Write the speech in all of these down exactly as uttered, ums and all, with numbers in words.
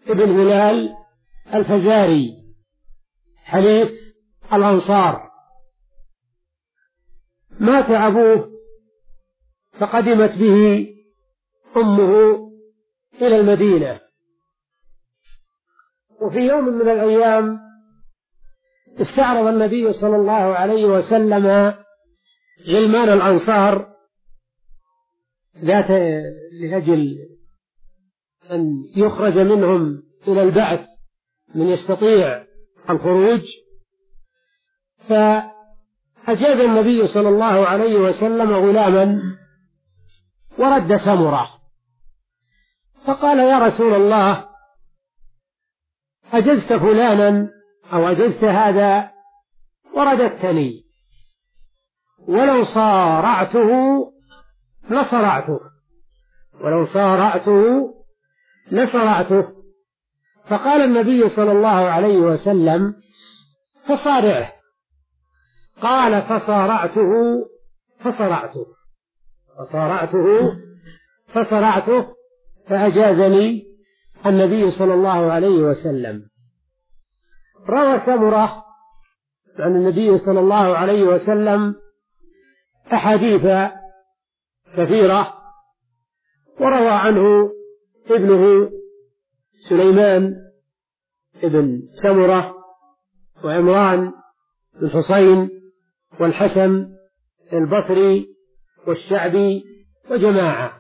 ابن هلال الفزاري حليف الأنصار. مات أبوه فقدمت به أمه إلى المدينة، وفي يوم من الأيام استعرض النبي صلى الله عليه وسلم غلمان الأنصار ذات لأجل أن يخرج منهم إلى البعث من يستطيع الخروج، فأجاز النبي صلى الله عليه وسلم غلاما ورد سمرة، فقال: يا رسول الله، أجزت فلانا أو أجزت هذا ورددتني، ولو صارعته لصرعته ولو صارعته لصرعته فقال النبي صلى الله عليه وسلم: فصارعه. قال: فصارعته فصرعته فصارعته فصرعته فأجازني النبي صلى الله عليه وسلم. روى سمرة عن النبي صلى الله عليه وسلم أحاديث كثيرة، وروى عنه ابنه سليمان ابن سمرة وعمران بن حسين والحسن البصري والشعبي وجماعة.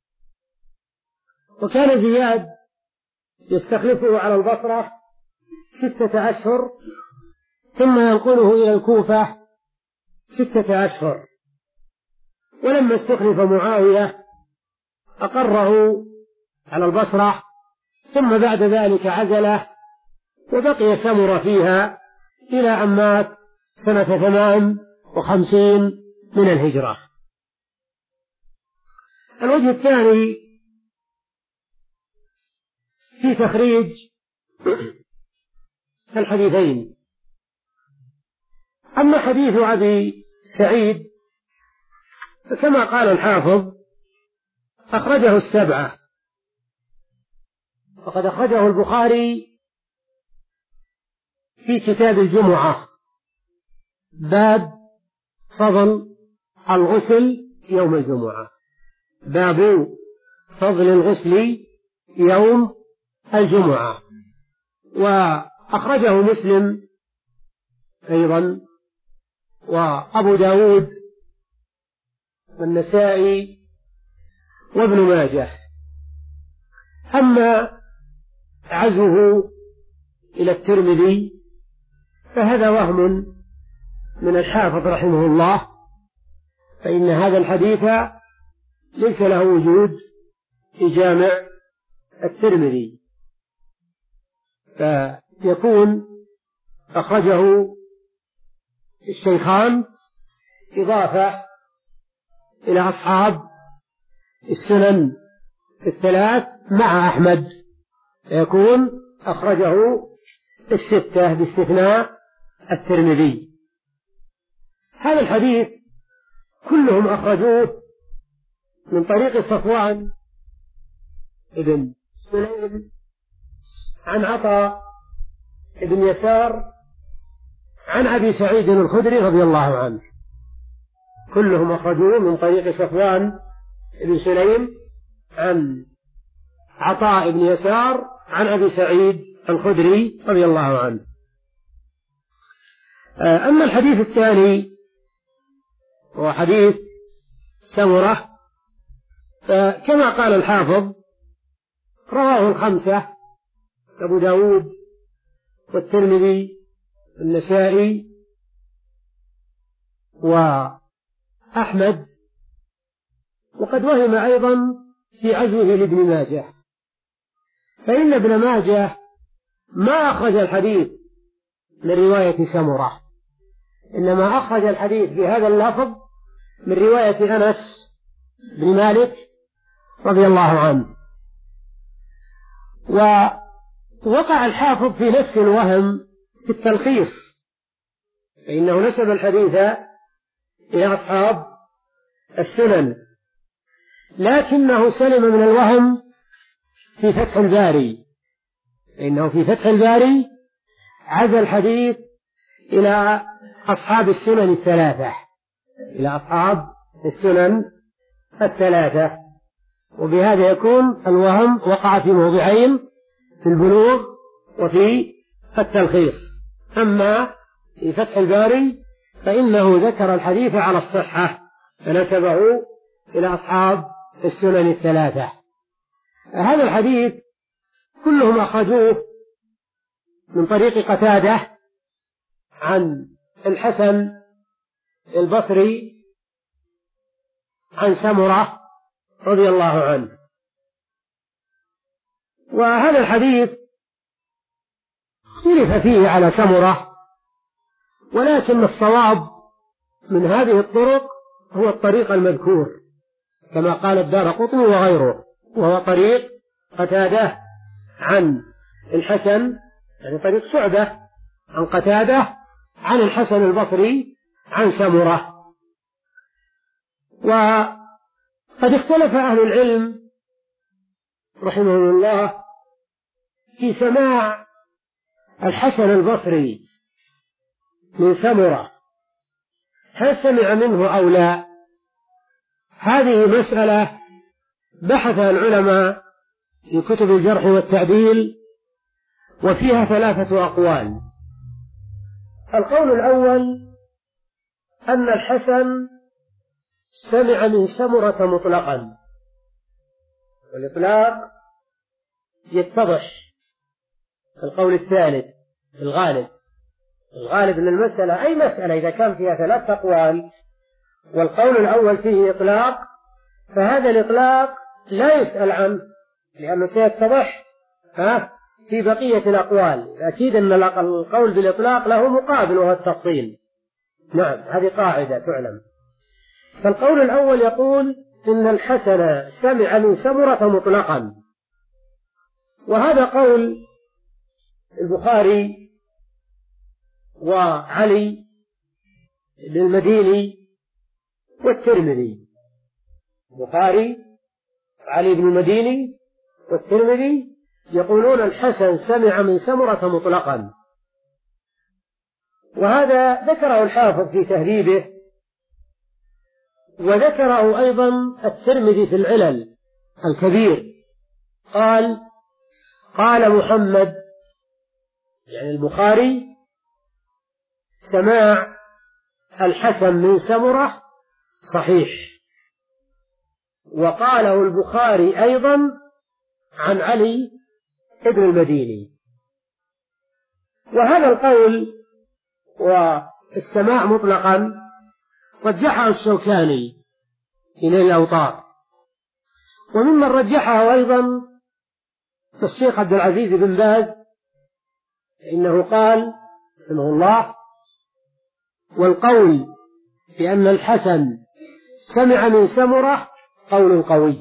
وكان زياد يستخلفه على البصرة ستة أشهر، ثم ينقله إلى الكوفة ستة أشهر، ولما استخلف معاوية أقره على البصرة، ثم بعد ذلك عزله وبقي سمر فيها إلى أن مات سنة ثمان وخمسين من الهجرة. الوجه الثاني في تخريج الحديثين. أما حديث أبي سعيد فكما قال الحافظ أخرجه السبعة، وقد أخرجه البخاري في كتاب الجمعة باب فضل الغسل يوم الجمعة، باب فضل الغسل يوم الجمعة. وأخرجه مسلم أيضا وأبو داود والنسائي وابن ماجه. أما عزوه إلى الترمذي فهذا وهم من الحافظ رحمه الله، فإن هذا الحديث ليس له وجود في جامع الترمذي، فيكون أخرجه الشيخان إضافة إلى أصحاب السنن الثلاث مع أحمد، فيكون أخرجه الستة باستثناء الترمذي. هذا الحديث كلهم أخرجوه من طريق صفوان ابن سليم عن عطاء ابن يسار عن أبي سعيد الخدري رضي الله عنه، كلهم أخرجوه من طريق صفوان ابن سليم عن عطاء ابن يسار عن أبي سعيد الخدري رضي الله عنه. أما الحديث الثاني هو حديث سمرة، فكما قال الحافظ رواه الخمسة: أبو داود والترمذي والنسائي وأحمد، وقد وهم أيضا في عزوه لابن ماجه، فإن ابن ماجه ما أخرج الحديث من رواية سمرة، إنما أخرج الحديث بهذا اللفظ من رواية أنس بن مالك رضي الله عنه. ووقع الحافظ في نفس الوهم في التلخيص، فإنه نسب الحديث إلى أصحاب السنن، لكنه سلم من الوهم في فتح الباري، إنه في فتح الباري عزى الحديث إلى أصحاب السنن الثلاثة إلى أصحاب السنن الثلاثة وبهذا يكون الوهم وقع في موضعين في البلوغ وفي التلخيص. أما في فتح الباري فإنه ذكر الحديث على الصحة فنسبه إلى أصحاب السنن الثلاثة. هذا الحديث كلهم أخذوه من طريق قتادة عن الحسن البصري عن سمرة رضي الله عنه. وهذا الحديث اختلف فيه على سمرة، ولكن الصواب من هذه الطرق هو الطريق المذكور كما قال الدارقطني وغيره، وهو طريق قتادة عن الحسن، يعني طريق شعبة عن قتادة عن الحسن البصري عن سمرة. وقد اختلف أهل العلم رحمه الله في سماع الحسن البصري من سمرة، هل سمع منه أو لا؟ هذه مسألة بحثها العلماء في كتب الجرح والتعديل وفيها ثلاثة أقوال. القول الأول أن الحسن سمع من سمرة مطلقا، والإطلاق يتضح. القول الثالث في الغالب الغالب من المسألة أي مسألة إذا كان فيها ثلاث أقوال والقول الأول فيه إطلاق فهذا الإطلاق لا يسأل عنه لأنه سيتضح ها في بقية الأقوال. أكيد أن القول بالإطلاق له مقابل وهو التفصيل. نعم، هذه قاعدة تعلم. فالقول الأول يقول إن الحسن سمع من سمرة مطلقا، وهذا قول البخاري وعلي بن المديني والترمذي. البخاري علي بن المديني والترمذي يقولون الحسن سمع من سمرة مطلقا، وهذا ذكره الحافظ في تهذيبه، وذكره أيضا الترمذي في العلل الكبير. قال قال محمد، يعني البخاري، سماع الحسن من سمرة صحيح، وقاله البخاري أيضا عن علي ابن المديني. وهذا القول والسماع مطلقا رجحه الشوكاني إلى الأوطار، وممن رجحه أيضا الشيخ عبد العزيز بن باز، إنه قال رحمه الله: والقول بأن الحسن سمع من سمرة قول قوي،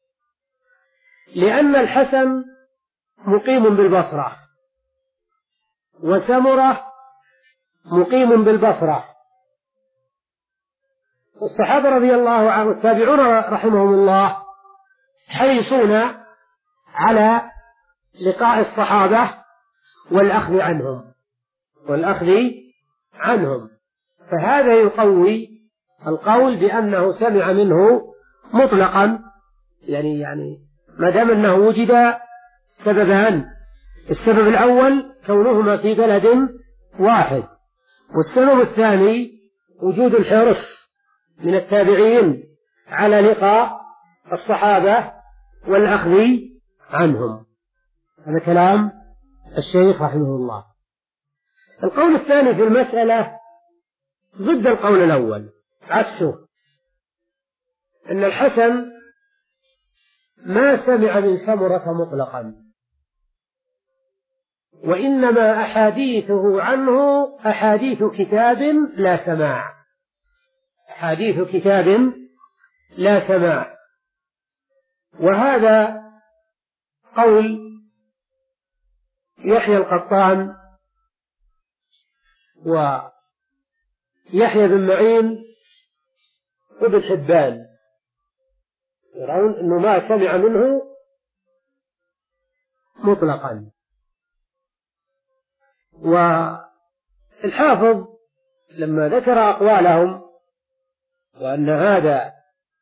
لأن الحسن مقيم بالبصرة وسمرة مقيم بالبصرة. الصحابة رضي الله عنهم التابعون رحمهم الله حريصون على لقاء الصحابة والأخذ عنهم والأخذ عنهم فهذا يقوي القول بأنه سمع منه مطلقا، يعني يعني ما دام أنه وجد سببان: السبب الأول كونهما في بلد واحد، والسبب الثاني وجود الحرص من التابعين على لقاء الصحابة والأخذ عنهم. هذا كلام الشيخ رحمه الله. القول الثاني في المسألة ضد القول الأول، عكسه، أن الحسن ما سمع من سمرة مطلقا، وإنما أحاديثه عنه أحاديث كتاب لا سماع، أحاديث كتاب لا سماع. وهذا قول يحيى القطان ويحيى بن معين وابن حبان، يرون أنه ما سمع منه مطلقا. والحافظ لما ذكر أقوالهم وأن هذا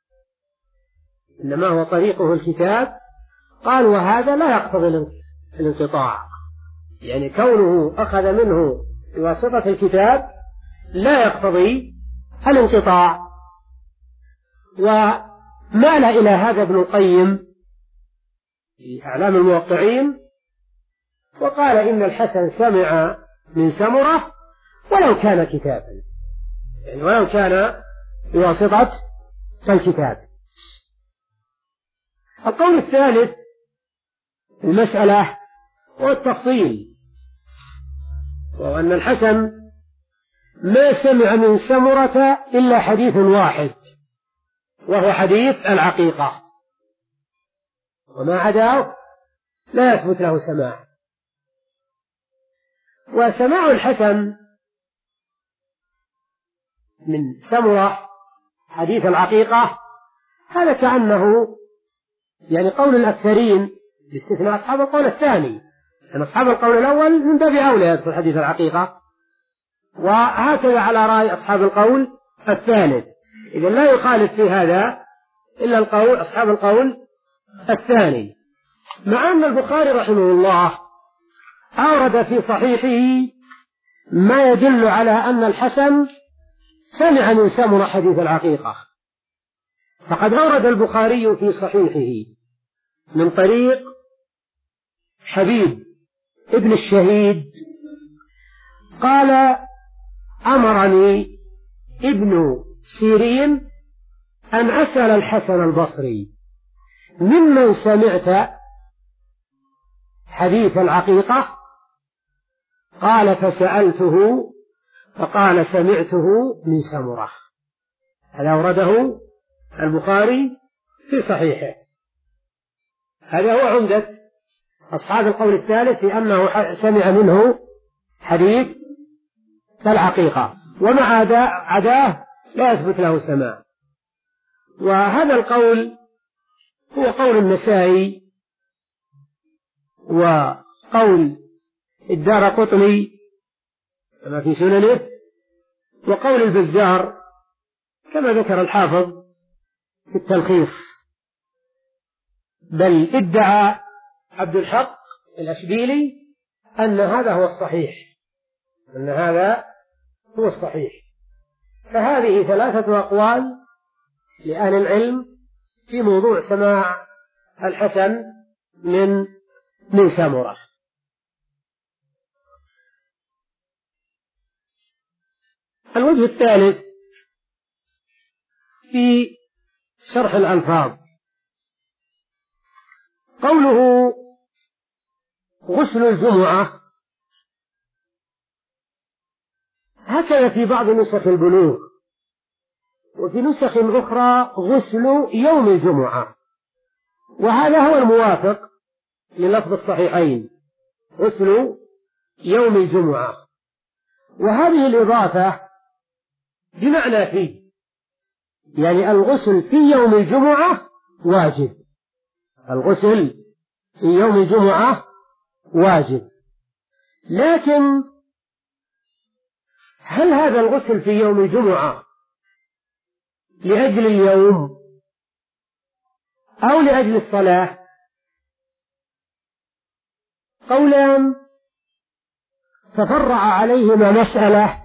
إنما هو طريقه الكتاب قال وهذا لا يقتضي الانقطاع، يعني كونه أخذ منه بواسطة الكتاب لا يقتضي الانقطاع. ومال إلى هذا ابن القيم في أعلام الموقعين وقال إن الحسن سمع من سمرة ولو كان كتابا، يعني ولو كان بواسطة الكتاب. القول الثالث المسألة والتفصيل، وأن الحسن ما سمع من سمرة إلا حديث واحد وهو حديث العقيقة، وما عداه لا يثبت له سماع. وسماع الحسن من سمرة حديث العقيقة هذا كأنه يعني قول الأكثرين باستثناء أصحاب القول الثاني، أن أصحاب القول الأول من باب أولى يدخل حديث العقيقة، وهكذا على رأي أصحاب القول الثالث. إذن لا يخالف في هذا إلا القول أصحاب القول الثاني، مع أن البخاري رحمه الله أورد في صحيحه ما يدل على أن الحسن سمع من سمرة حديث العقيقة. فقد أورد البخاري في صحيحه من طريق حبيب ابن الشهيد قال أمرني ابن سيرين أن أسأل الحسن البصري ممن سمعت حديث العقيقة؟ قال فسألته فقال سمعته من سمرة. هذا أورده البخاري في صحيحه. هذا هو عمدة أصحاب القول الثالث في أنه سمع منه حديث العقيقة، ومع عداه لا يثبت له سماع. وهذا القول هو قول النسائي وقول الدارقطني كما في سننه وقول البزار كما ذكر الحافظ في التلخيص. بل ادعى عبد الحق الأشبيلي أن هذا هو الصحيح، أن هذا هو الصحيح. فهذه ثلاثة أقوال لأهل العلم في موضوع سماع الحسن من من سمرة. الوجه الثالث في شرح الألفاظ قوله غسل الجمعة، هكذا في بعض نسخ البلوغ، وفي نسخ أخرى غسل يوم الجمعة، وهذا هو الموافق للفظ الصحيحين غسل يوم الجمعة. وهذه الإضافة بمعنى فيه، يعني الغسل في يوم الجمعة واجب، الغسل في يوم الجمعة واجب. لكن هل هذا الغسل في يوم الجمعة لأجل اليوم أو لأجل الصلاة؟ قولان تفرع عليهما مسألة،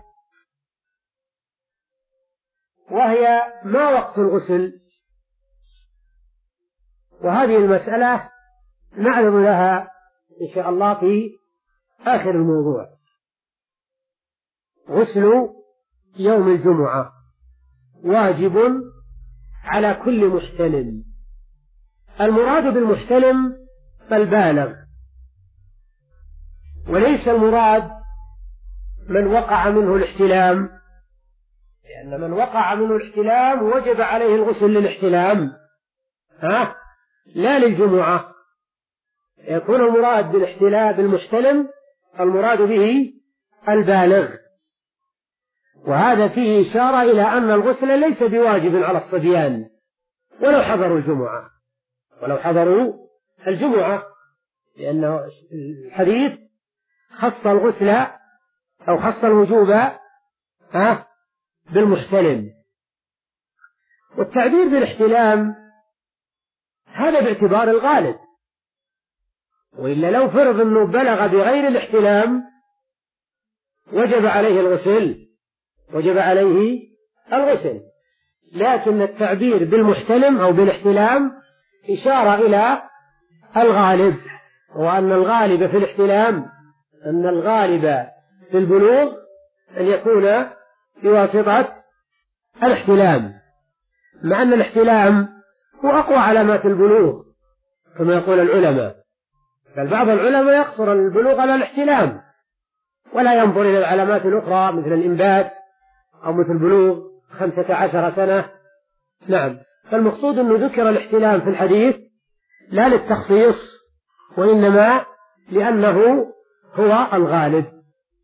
وهي ما وقت الغسل، وهذه المسألة نعرض لها إن شاء الله في آخر الموضوع. غسل يوم الجمعة واجب على كل محتلم. المراد بالمحتلم البالغ، وليس المراد من وقع منه الاحتلام، لأن من وقع منه الاحتلام وجب عليه الغسل للاحتلام ها لا للجمعة. يكون المراد بالاحتلام بالمحتلم المراد به البالغ، وهذا فيه إشارة إلى أن الغسل ليس بواجب على الصبيان ولو حضروا الجمعة ولو حضروا الجمعة لأن الحديث خص الغسل أو خص الوجوب ها بالمحتلم. والتعبير بالاحتلام هذا باعتبار الغالب، وإلا لو فرض أنه بلغ بغير الاحتلام وجب عليه الغسل وجب عليه الغسل لكن التعبير بالمحتلم أو بالاحتلام إشارة إلى الغالب، وأن الغالب في الاحتلام أن الغالب في البلوغ أن يكون بواسطة الاحتلام، مع أن الاحتلام هو أقوى علامات البلوغ كما يقول العلماء، بل بعض العلماء يقصر البلوغ على الاحتلام ولا ينظر إلى العلامات الأخرى مثل الإنبات أو مثل بلوغ خمسة عشر سنة. نعم، فالمقصود أنه ذكر الاحتلام في الحديث لا للتخصيص وإنما لأنه هو الغالب.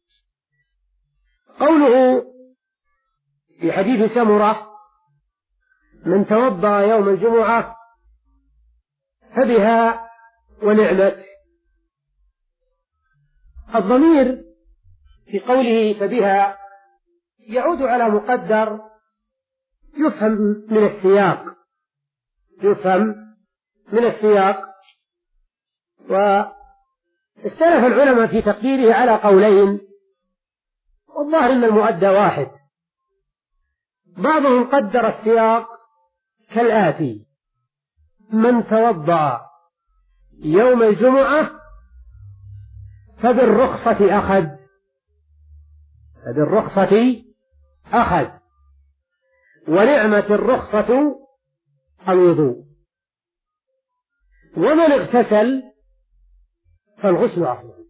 قوله في حديث سمرة من توضأ يوم الجمعة فبها ونعمت، الضمير في قوله فبها يعود على مقدر يفهم من السياق يفهم من السياق واختلف العلماء في تقديره على قولين، والظاهر أن المؤدى واحد. بعضهم قدر السياق كالآتي: من توضأ يوم الجمعة فبالرخصة أخذ فبالرخصة أخذ ونعمة الرخصة الوضوء، ومن اغتسل فالغسل أفضل.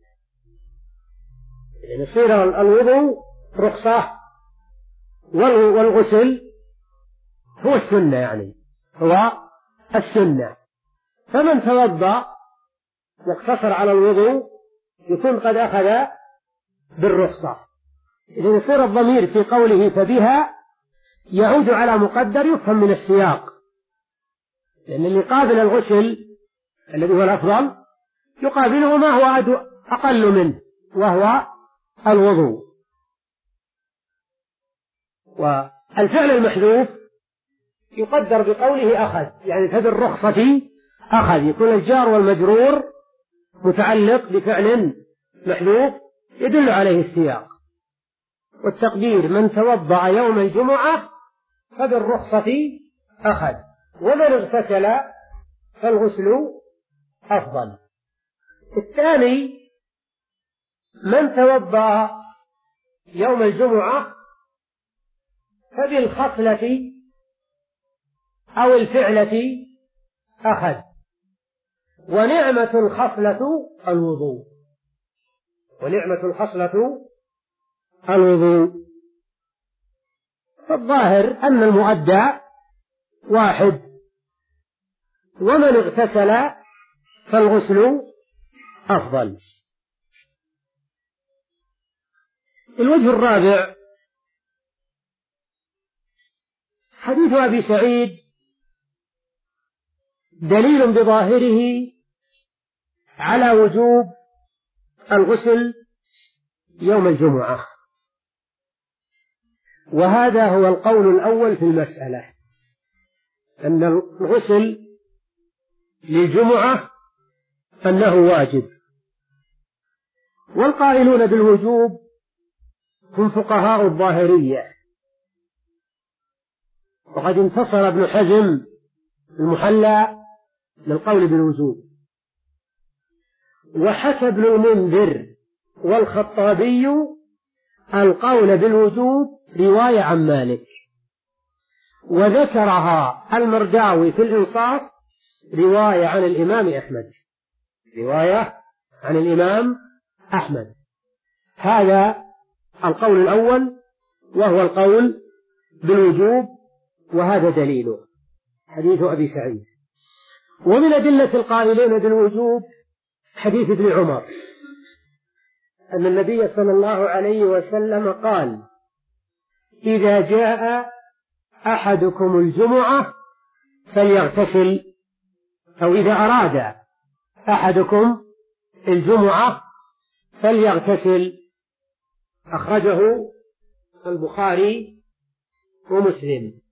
يعني يصير الوضوء رخصة والغسل هو السنة، يعني هو السنة. فمن توضأ واقتصر على الوضوء يكون قد أخذ بالرخصة. إذن يصير الضمير في قوله فبها يعود على مقدر يفهم من السياق، لأن اللي قابل الغسل الذي هو الأفضل يقابله ما هو أقل منه وهو الوضوء. والفعل المحذوف يقدر بقوله أخذ، يعني فبالرخصة أخذ، يكون الجار والمجرور متعلق بفعل محذوف يدل عليه السياق. والتقدير من توضأ يوم الجمعة فبالرخصة أخذ، ومن اغتسل فالغسل أفضل. الثاني من توضأ يوم الجمعة فبالخصلة أو الفعلة أخذ، ونعمة الخصلة الوضوء ونعمة الخصلة الوضوء. فالظاهر أن المؤدى واحد، ومن اغتسل فالغسل أفضل. الوجه الرابع حديث أبي سعيد دليل بظاهره على وجوب الغسل يوم الجمعة، وهذا هو القول الأول في المسألة، أن الغسل للجمعة أنه واجب. والقائلون بالوجوب هم فقهاء الظاهرية، وقد انتصر ابن حزم المحلى للقول بالوجوب، وحكى ابن المنذر والخطابي القول بالوجوب رواية عن مالك، وذكرها المرداوي في الإنصاف رواية عن الإمام أحمد رواية عن الإمام أحمد. هذا القول الأول وهو القول بالوجوب، وهذا دليله حديث أبي سعيد. ومن أدلة القائلين بالوجوب حديث ابن عمر أن النبي صلى الله عليه وسلم قال: إذا جاء أحدكم الجمعة فليغتسل، أو إذا أراد أحدكم الجمعة فليغتسل، أخرجه البخاري ومسلم.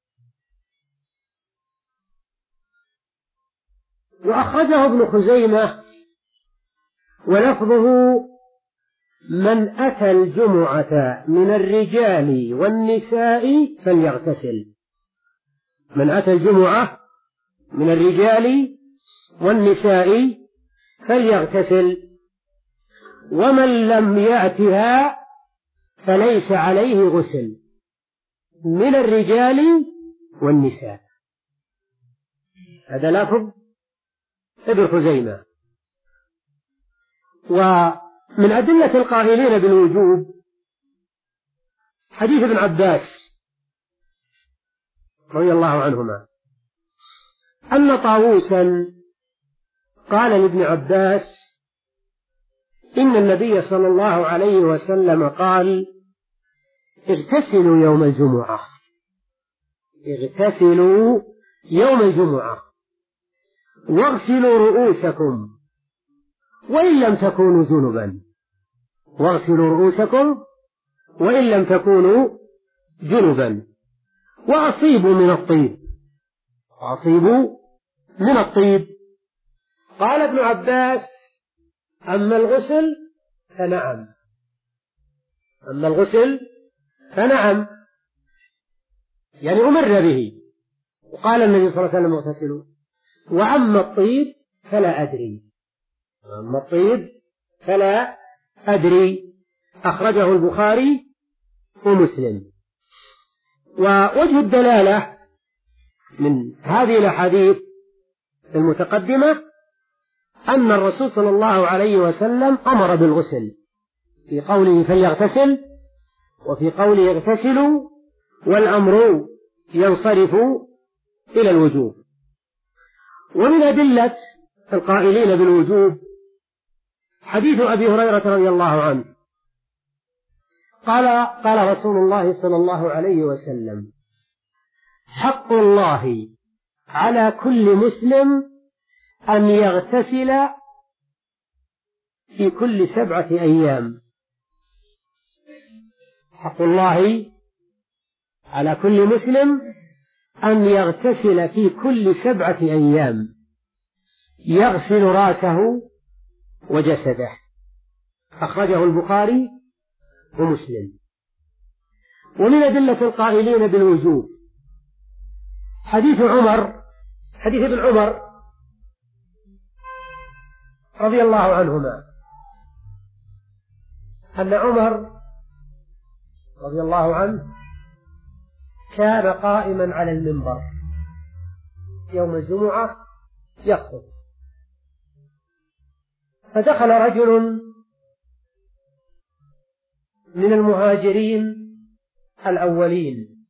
وأخرجه ابن خزيمة ولفظه: من أتى الجمعة من الرجال والنساء فليغتسل. من أتى الجمعة من الرجال والنساء فليغتسل، ومن لم يأتها فليس عليه غسل. من الرجال والنساء، هذا لفظ ابن خزيمة. ومن أدلة القائلين بالوجوب حديث ابن عباس رضي الله عنهما أن طاووسا قال لابن عباس: إن النبي صلى الله عليه وسلم قال: اغتسلوا يوم الجمعة، اغتسلوا يوم الجمعة واغسلوا رؤوسكم وإن لم تكونوا جنبا، واغسلوا رؤوسكم وإن لم تكونوا جنبا، وأصيبوا من الطيب، وأصيبوا من الطيب. قال ابن عباس: أما الغسل فنعم، أما الغسل فنعم، يعني أمر به. وقال النبي صلى الله عليه وسلم: اغتسلوا. وأما الطيب فلا أدري، أما الطيب فلا أدري. أخرجه البخاري ومسلم. ووجه الدلالة من هذه الأحاديث المتقدمة أن الرسول صلى الله عليه وسلم أمر بالغسل في قوله فليغتسل، وفي قوله اغتسلوا، والأمر ينصرف إلى الوجوب. ومن أدلة القائلين بالوجوب حديث أبي هريرة رضي الله عنه قال: قال رسول الله صلى الله عليه وسلم: حق الله على كل مسلم أن يغتسل في كل سبعة أيام. حق الله على كل مسلم أن يغتسل في كل سبعة أيام، يغسل رأسه وجسده. أخرجه البخاري ومسلم. ومن أدلة القائلين بالوجوب حديث عمر، حديث ابن عمر رضي الله عنهما أن عمر رضي الله عنه كان قائما على المنبر يوم الجمعة يخطب، فدخل رجل من المهاجرين الأولين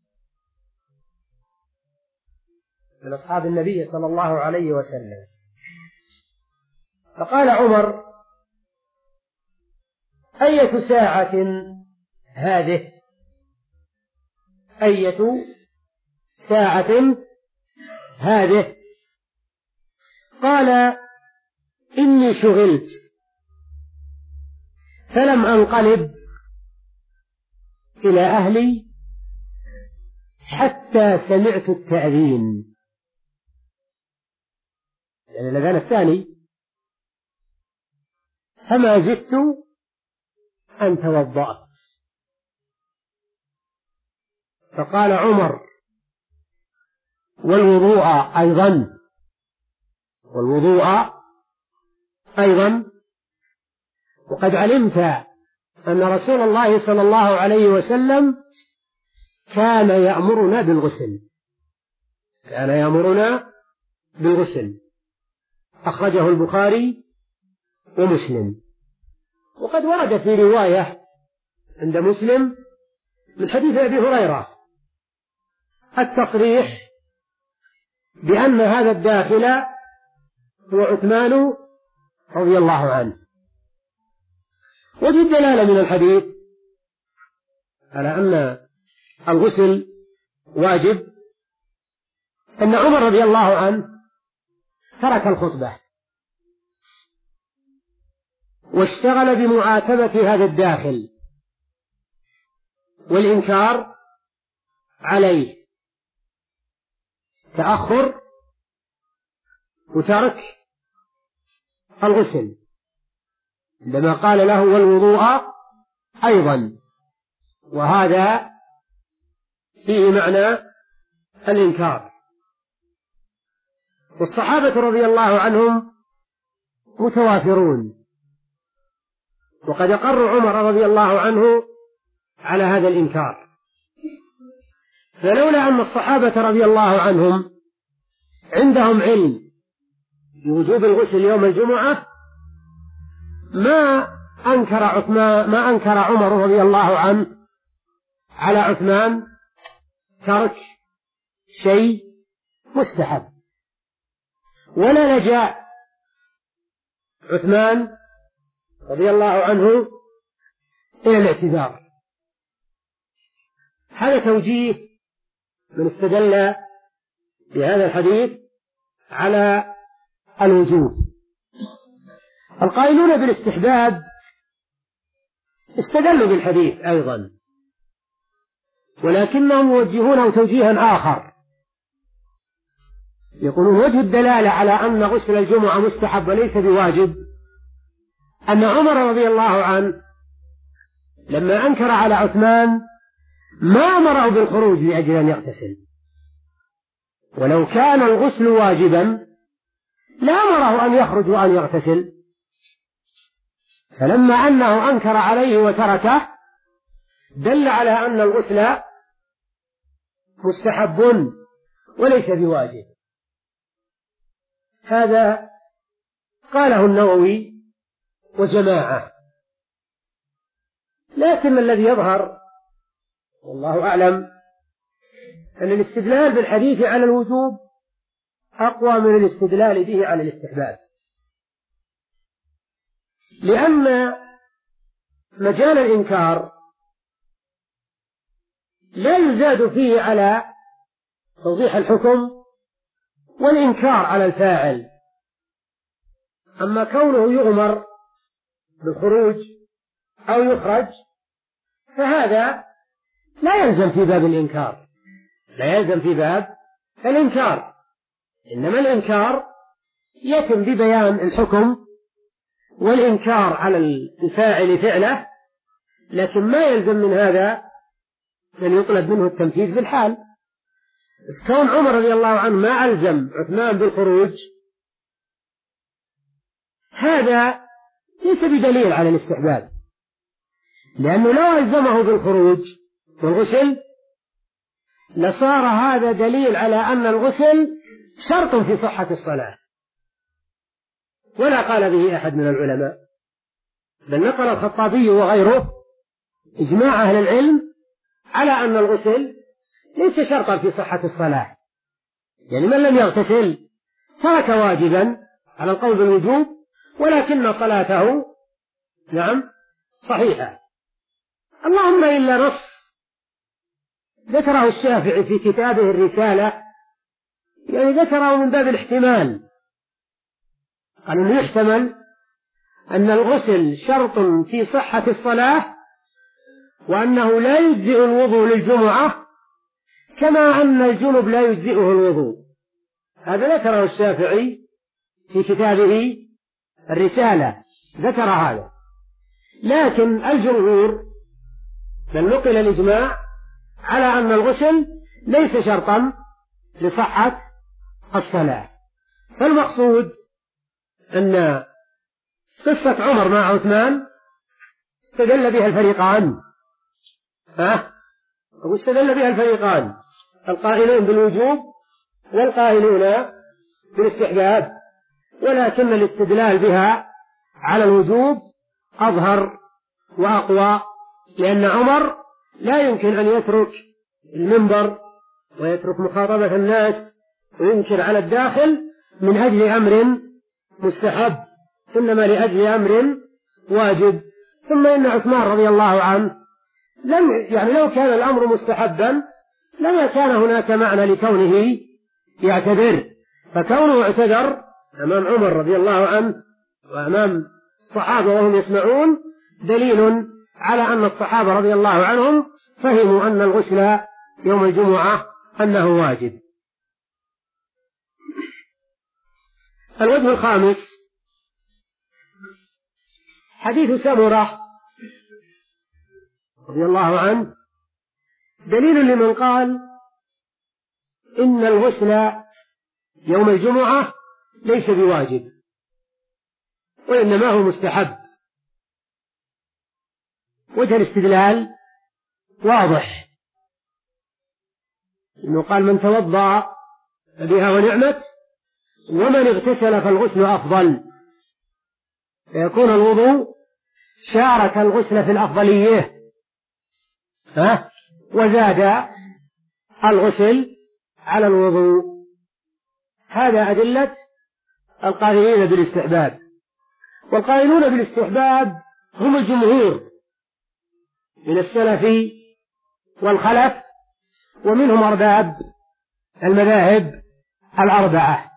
من أصحاب النبي صلى الله عليه وسلم، فقال عمر: أية ساعة هذه؟ أية ساعة هذه؟ قال: إني شغلت فلم أنقلب إلى أهلي حتى سمعت التأذين، يعني الأذان الثاني، فما زدت أن توضأت. فقال عمر: والوضوء أيضا، والوضوء أيضا، وقد علمت أن رسول الله صلى الله عليه وسلم كان يأمرنا بالغسل، كان يأمرنا بالغسل. أخرجه البخاري ومسلم. وقد ورد في رواية عند مسلم من حديث أبي هريرة التصريح بأن هذا الداخل هو عثمان رضي الله عنه. وجه الدلالة من الحديث على أن الغسل واجب أن عمر رضي الله عنه ترك الخطبة واشتغل بمعاتبة هذا الداخل، والإنكار عليه، تأخر وترك الغسل، عندما قال له والوضوء أيضا، وهذا فيه معنى الإنكار. والصحابة رضي الله عنهم متوافرون، وقد أقر عمر رضي الله عنه على هذا الإنكار، فلولا أن الصحابة رضي الله عنهم عندهم علم بوجوب الغسل يوم الجمعة ما أنكر عثمان ما أنكر عمر رضي الله عنه على عثمان ترك شيء مستحب، ولا لجأ عثمان رضي الله عنه إلى الاعتذار. هذا توجيه من استدل بهذا الحديث على الوجوب. القائلون بالاستحباب استدلوا بالحديث أيضا، ولكنهم يوجهونه توجيها آخر، يقولون وجه الدلالة على أن غسل الجمعة مستحب وليس بواجب أن عمر رضي الله عنه لما أنكر على عثمان ما أمره بالخروج لأجل أن يغتسل، ولو كان الغسل واجبا لا أمره أن يخرج وأن يغتسل، فلما أنه أنكر عليه وتركه دل على أن الغسل مستحب وليس بواجب. هذا قاله النووي وجماعة، لكن الذي يظهر والله أعلم أن الاستدلال بالحديث على الوجوب أقوى من الاستدلال به على الاستحباب، لأن مجال الإنكار لا يزاد فيه على توضيح الحكم والإنكار على الفاعل. أما كونه يؤمر بالخروج أو يخرج فهذا لا يلزم في باب الإنكار، لا يلزم في باب الإنكار، إنما الإنكار يتم ببيان الحكم والإنكار على الفاعل فعله، لكن ما يلزم من هذا أن يطلب منه التنفيذ بالحال. كون عمر رضي الله عنه ما ألزم عثمان بالخروج هذا ليس بدليل على الاستحباب، لأنه لو ألزمه بالخروج والغسل لصار هذا دليل على أن الغسل شرط في صحة الصلاة، ولا قال به أحد من العلماء، بل نقل الخطابي وغيره إجماع أهل العلم على أن الغسل ليس شرطا في صحة الصلاة، يعني من لم يغتسل ترك واجبا على القول بالوجوب ولكن صلاته نعم صحيحة. اللهم إلا نص ذكره الشافعي في كتابه الرسالة، يعني ذكره من باب الاحتمال، قال إنه يحتمل أن الغسل شرط في صحة الصلاة وأنه لا يجزئ الوضوء للجمعة كما أن الجنب لا يجزئه الوضوء. هذا ذكره الشافعي في كتابه الرسالة، ذكر هذا، لكن الجمهور بل نقل الإجماع على أن الغسل ليس شرطا لصحة الصلاة. فالمقصود أن قصة عمر مع عثمان استدل بها الفريقان، ها واستدل بها الفريقان القائلون بالوجوب والقائلون بالاستحباب، ولكن الاستدلال بها على الوجوب أظهر وأقوى، لأن عمر لا يمكن أن يترك المنبر ويترك مخاطبة الناس وينكر على الداخل من أجل أمر مستحب، إنما لأجل أمر واجب. ثم إن عثمان رضي الله عنه لم يعني لو كان الأمر مستحبا لما كان هناك معنى لكونه يعتذر، فكونه اعتذر أمام عمر رضي الله عنه وأمام الصحابة وهم يسمعون دليل على أن الصحابة رضي الله عنهم فهموا أن الغسل يوم الجمعة أنه واجب. الوجه الخامس حديث سمرة رضي الله عنه دليل لمن قال إن الغسل يوم الجمعة ليس بواجب وإنما هو مستحب. وجه الاستدلال واضح، إنه قال من توضأ بها ونعمت، ومن اغتسل فالغسل أفضل، فيكون الوضوء شارك الغسل في الأفضلية ها؟ وزاد الغسل على الوضوء. هذا أدلة القائلين بالاستحباب، والقائلون بالاستحباب هم الجمهور من السلف والخلف، ومنهم أرباب المذاهب الأربعة: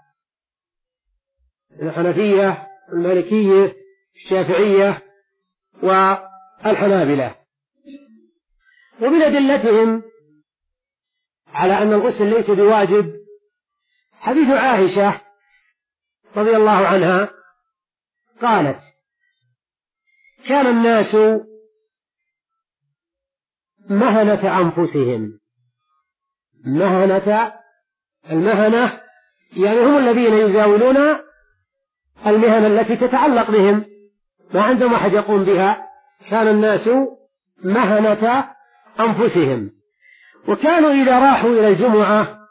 الحنفية المالكية الشافعية والحنابلة. ومن أدلتهم على أن الغسل ليس بواجب حديث عائشة رضي الله عنها قالت: كان الناس مهنة أنفسهم. مهنة المهنة يعني هم الذين يزاولون المهن التي تتعلق بهم، ما عندهم أحد يقوم بها. كان الناس مهنة أنفسهم، وكانوا إذا راحوا إلى الجمعة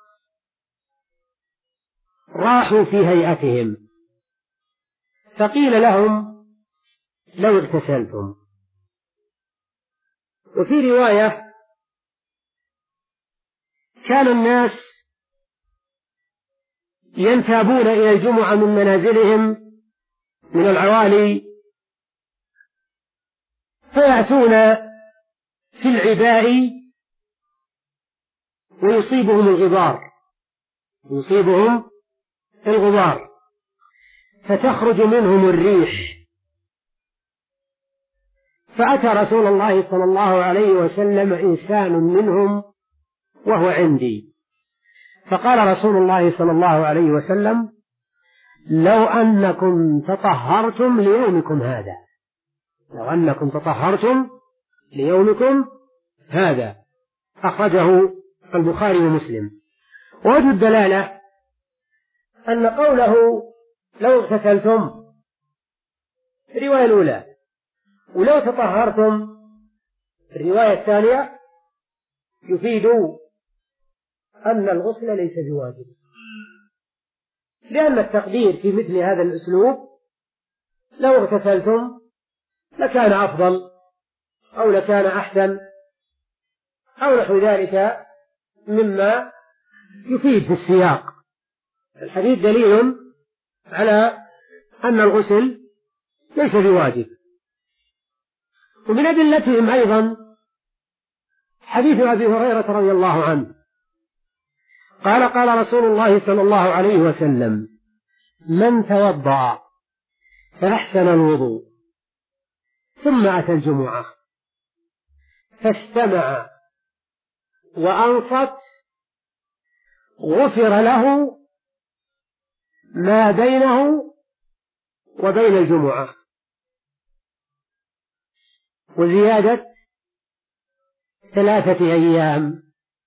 راحوا في هيئتهم، فقيل لهم: لو اغتسلتم. وفي رواية: كان الناس ينتابون إلى الجمعة من منازلهم من العوالي، فيأتون في العباء ويصيبهم الغبار يصيبهم الغبار فتخرج منهم الريح. فأتى رسول الله صلى الله عليه وسلم إنسان منهم وهو عندي، فقال رسول الله صلى الله عليه وسلم: لو أنكم تطهرتم ليومكم هذا لو أنكم تطهرتم ليومكم هذا أخرجه البخاري ومسلم. ووجه الدلالة أن قوله لو اغتسلتم الرواية الأولى، ولو تطهرتم الرواية الثانية، يفيد أن الغسل ليس بواجب، لأن التقدير في مثل هذا الأسلوب لو اغتسلتم لكان أفضل أو لكان أحسن أو نحو ذلك مما يفيد في السياق. الحديث دليل على أن الغسل ليس بواجب. ومن أدلتهم أيضا حديث أبي هريرة رضي الله عنه قال: قال رسول الله صلى الله عليه وسلم: من توضأ فأحسن الوضوء ثم أتى الجمعة فاستمع وأنصت غفر له ما بينه وبين الجمعة. وزيادة ثلاثة أيام: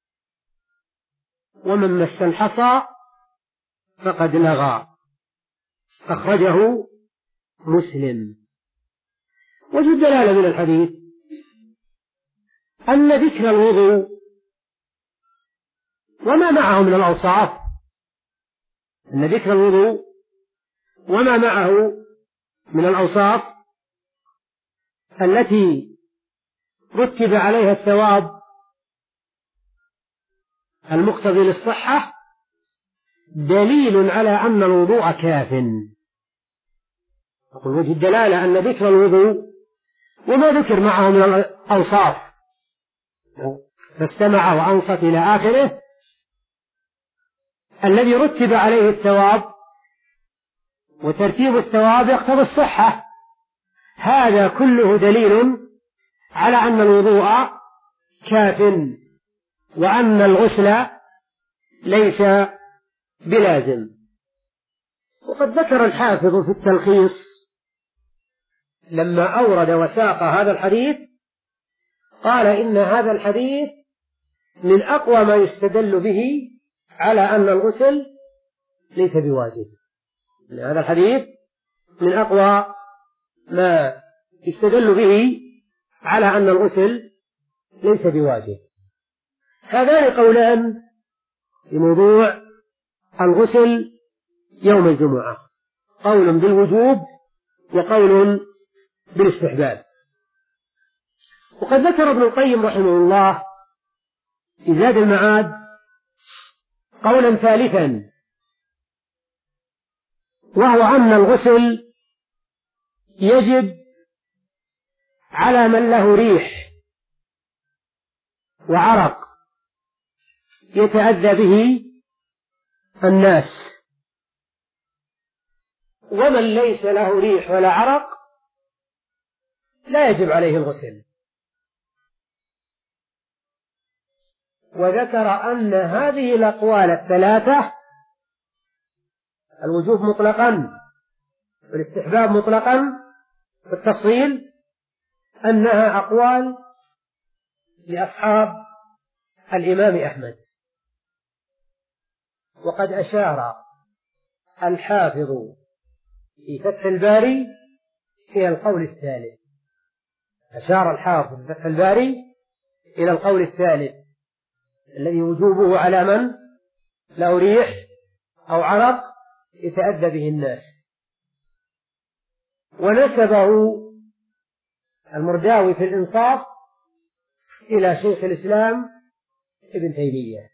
ومن مس الحصى فقد لغى. أخرجه مسلم. وجه الدلالة من الحديث أن ذكر الوضوء وما معه من الأوصاف أن ذكر الوضوء وما معه من الأوصاف التي رتب عليها الثواب المقتضي للصحة دليل على أن الوضوء كاف. أقول وجه الدلالة أن ذكر الوضوء وما ذكر معه من الأوصاف فاستمع وأنصت إلى آخره الذي رتب عليه الثواب، وترتيب الثواب يقتضي الصحة. هذا كله دليل على أن الوضوء كاف، وأن الغسل ليس بلازم. وقد ذكر الحافظ في التلخيص لما أورد وساق هذا الحديث قال إن هذا الحديث من أقوى ما يستدل به على أن الغسل ليس بواجب. هذا الحديث من أقوى ما يستدل به على أن الغسل ليس بواجب. هذان قولان في موضوع الغسل يوم الجمعة، قول بالوجوب وقول بالاستحباب. وقد ذكر ابن القيم رحمه الله في زاد المعاد قولا ثالثا، وهو أن الغسل يجب على من له ريح وعرق يتأذى به الناس، ومن ليس له ريح ولا عرق لا يجب عليه الغسل. وذكر أن هذه الأقوال الثلاثة، الوجوب مطلقا والاستحباب مطلقا بالتفصيل، أنها أقوال لأصحاب الإمام أحمد. وقد أشار الحافظ في فتح الباري إلى القول الثالث، أشار الحافظ في فتح الباري إلى القول الثالث الذي وجوبه على من له ريح أو عرق يتأذى به الناس. ونسبه المرداوي في الإنصاف إلى شيخ الإسلام ابن تيمية.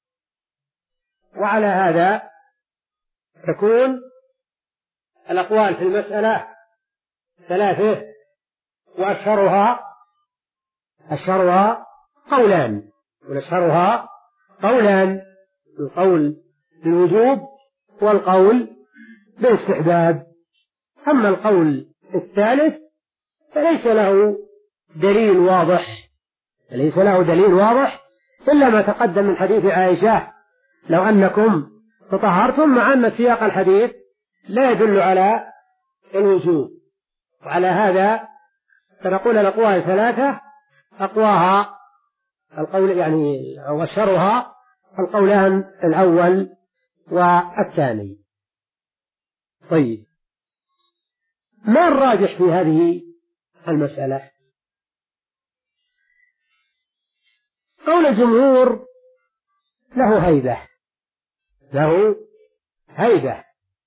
وعلى هذا تكون الأقوال في المسألة ثلاثة، وأشهرها أشهرها قولان وأشهرها قولان القول بالوجوب والقول بالاستحباب. أما القول الثالث فليس له دليل واضح ليس له دليل واضح إلا ما تقدم من حديث عائشة لو أنكم تطهرتم، مع أن سياق الحديث لا يدل على الوجوب. وعلى هذا فنقول الأقوال ثلاثة أقواها القول يعني وشرها القولان الأول والثاني. طيب، ما الراجح في هذه المسألة؟ قول الجمهور له هيبة له هيبة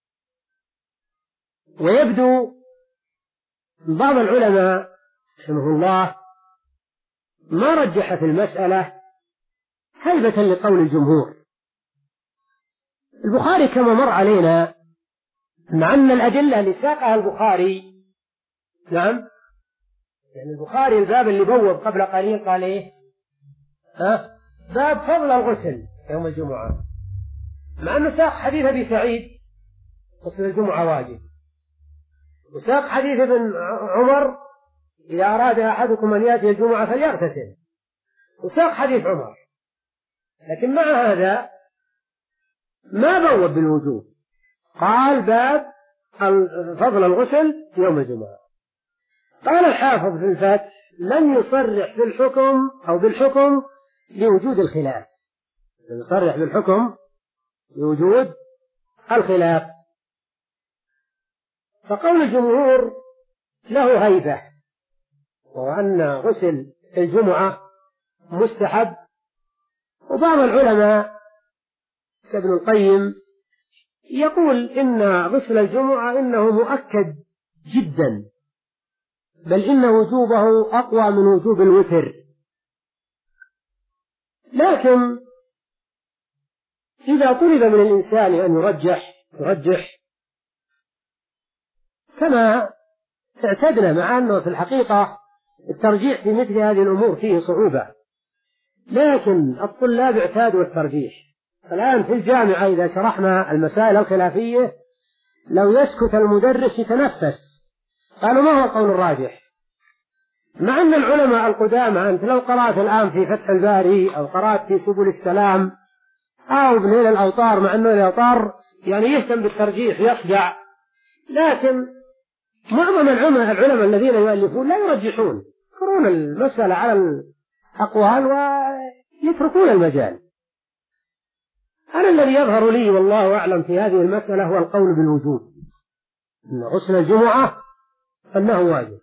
ويبدو بعض العلماء رحمه الله ما رجح في المسألة هيبة لقول الجمهور. البخاري كما مر علينا مع أن الأدلة اللي ساقها البخاري نعم يعني البخاري الباب اللي بوب قبل قليل قال إيه ها باب فضل الغسل يوم الجمعة، مع أنه ساق حديث أبي سعيد غسل الجمعة واجب، وساق حديث ابن عمر إذا أراد أحدكم أن يأتي الجمعة فليغتسل، وساق حديث عمر، لكن مع هذا ما بوب بالوجوب، قال باب فضل الغسل يوم الجمعة. قال الحافظ في الفتح لم يصرح بالحكم أو بالحكم لوجود الخلاف لم يصرح بالحكم لوجود الخلاف. فقول الجمهور له هيبة، وهو أن غسل الجمعة مستحب. وبعض العلماء كابن القيم يقول إن غسل الجمعة إنه مؤكد جدا، بل إن وجوبه أقوى من وجوب الوتر. لكن إذا طلب من الإنسان أن يرجح يرجح كما اعتدنا، مع أنه في الحقيقة الترجيح في مثل هذه الأمور فيه صعوبة، لكن الطلاب اعتادوا الترجيح. الآن في الجامعة إذا شرحنا المسائل الخلافية لو يسكت المدرس يتنفس، قالوا ما هو القول الراجح؟ مع أن العلماء القدامى أنت لو قرأت الآن في فتح الباري أو قرأت في سبل السلام أو بنيل الأوطار، مع أنه الأوطار يعني يهتم بالترجيح يصدع، لكن معظم العلماء العلماء الذين يؤلفون لا يرجحون، يذكرون المسألة على الأقوال ويتركون المجال. أنا الذي يظهر لي والله أعلم في هذه المسألة هو القول بالوجوب، أن غسل الجمعة أنه واجب.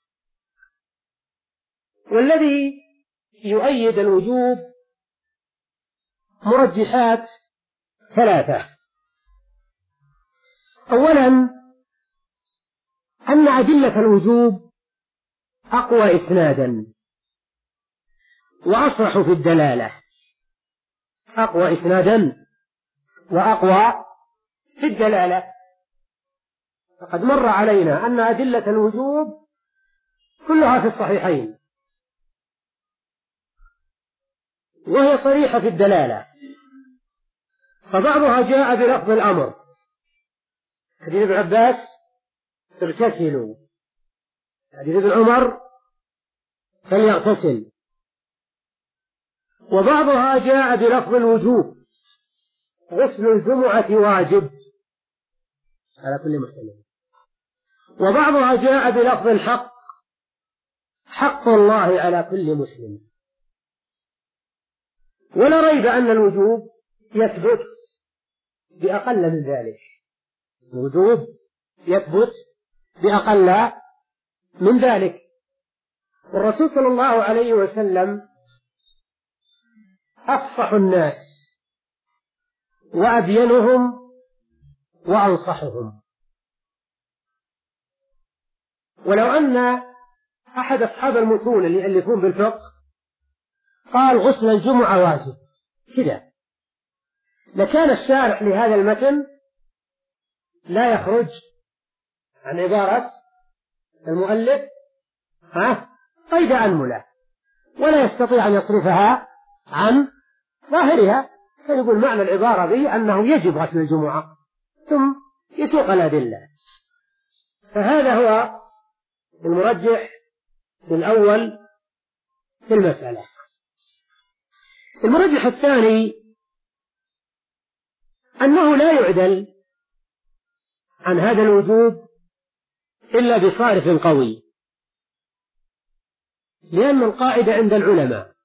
والذي يؤيد الوجوب مرجحات ثلاثة. أولا أن أدلة الوجوب أقوى إسنادا وأصرح في الدلالة، أقوى إسنادا وأقوى في الدلالة. فقد مر علينا أن أدلة الوجوب كلها في الصحيحين وهي صريحة في الدلالة، فبعضها جاء بلفظ الأمر، حديث ابن عباس اغتسلوا، حديث ابن عمر فليغتسل، وبعضها جاء بلفظ الوجوب، غسل الجمعة واجب على كل محتمل، وبعضها جاء بلفظ الحق، حق الله على كل مسلم. ولا ريب أن الوجوب يثبت بأقل من ذلك، الوجوب يثبت بأقل من ذلك. والرسول صلى الله عليه وسلم أفصح الناس وأبينهم وأنصحهم، ولو أن أحد أصحاب المتون اللي يؤلفون بالفقه قال غسل الجمعة واجب كذا، لكان الشارح لهذا المتن لا يخرج عن عبارة المؤلف ها قيد أنملة، ولا يستطيع أن يصرفها عن ظاهرها، فيقول معنى العبارة دي أنه يجب غسل الجمعة ثم يسوق الأدلة. فهذا هو المرجح الأول في المسألة. المرجح الثاني أنه لا يعدل عن هذا الوجوب إلا بصارف قوي، لأن القاعدة عند العلماء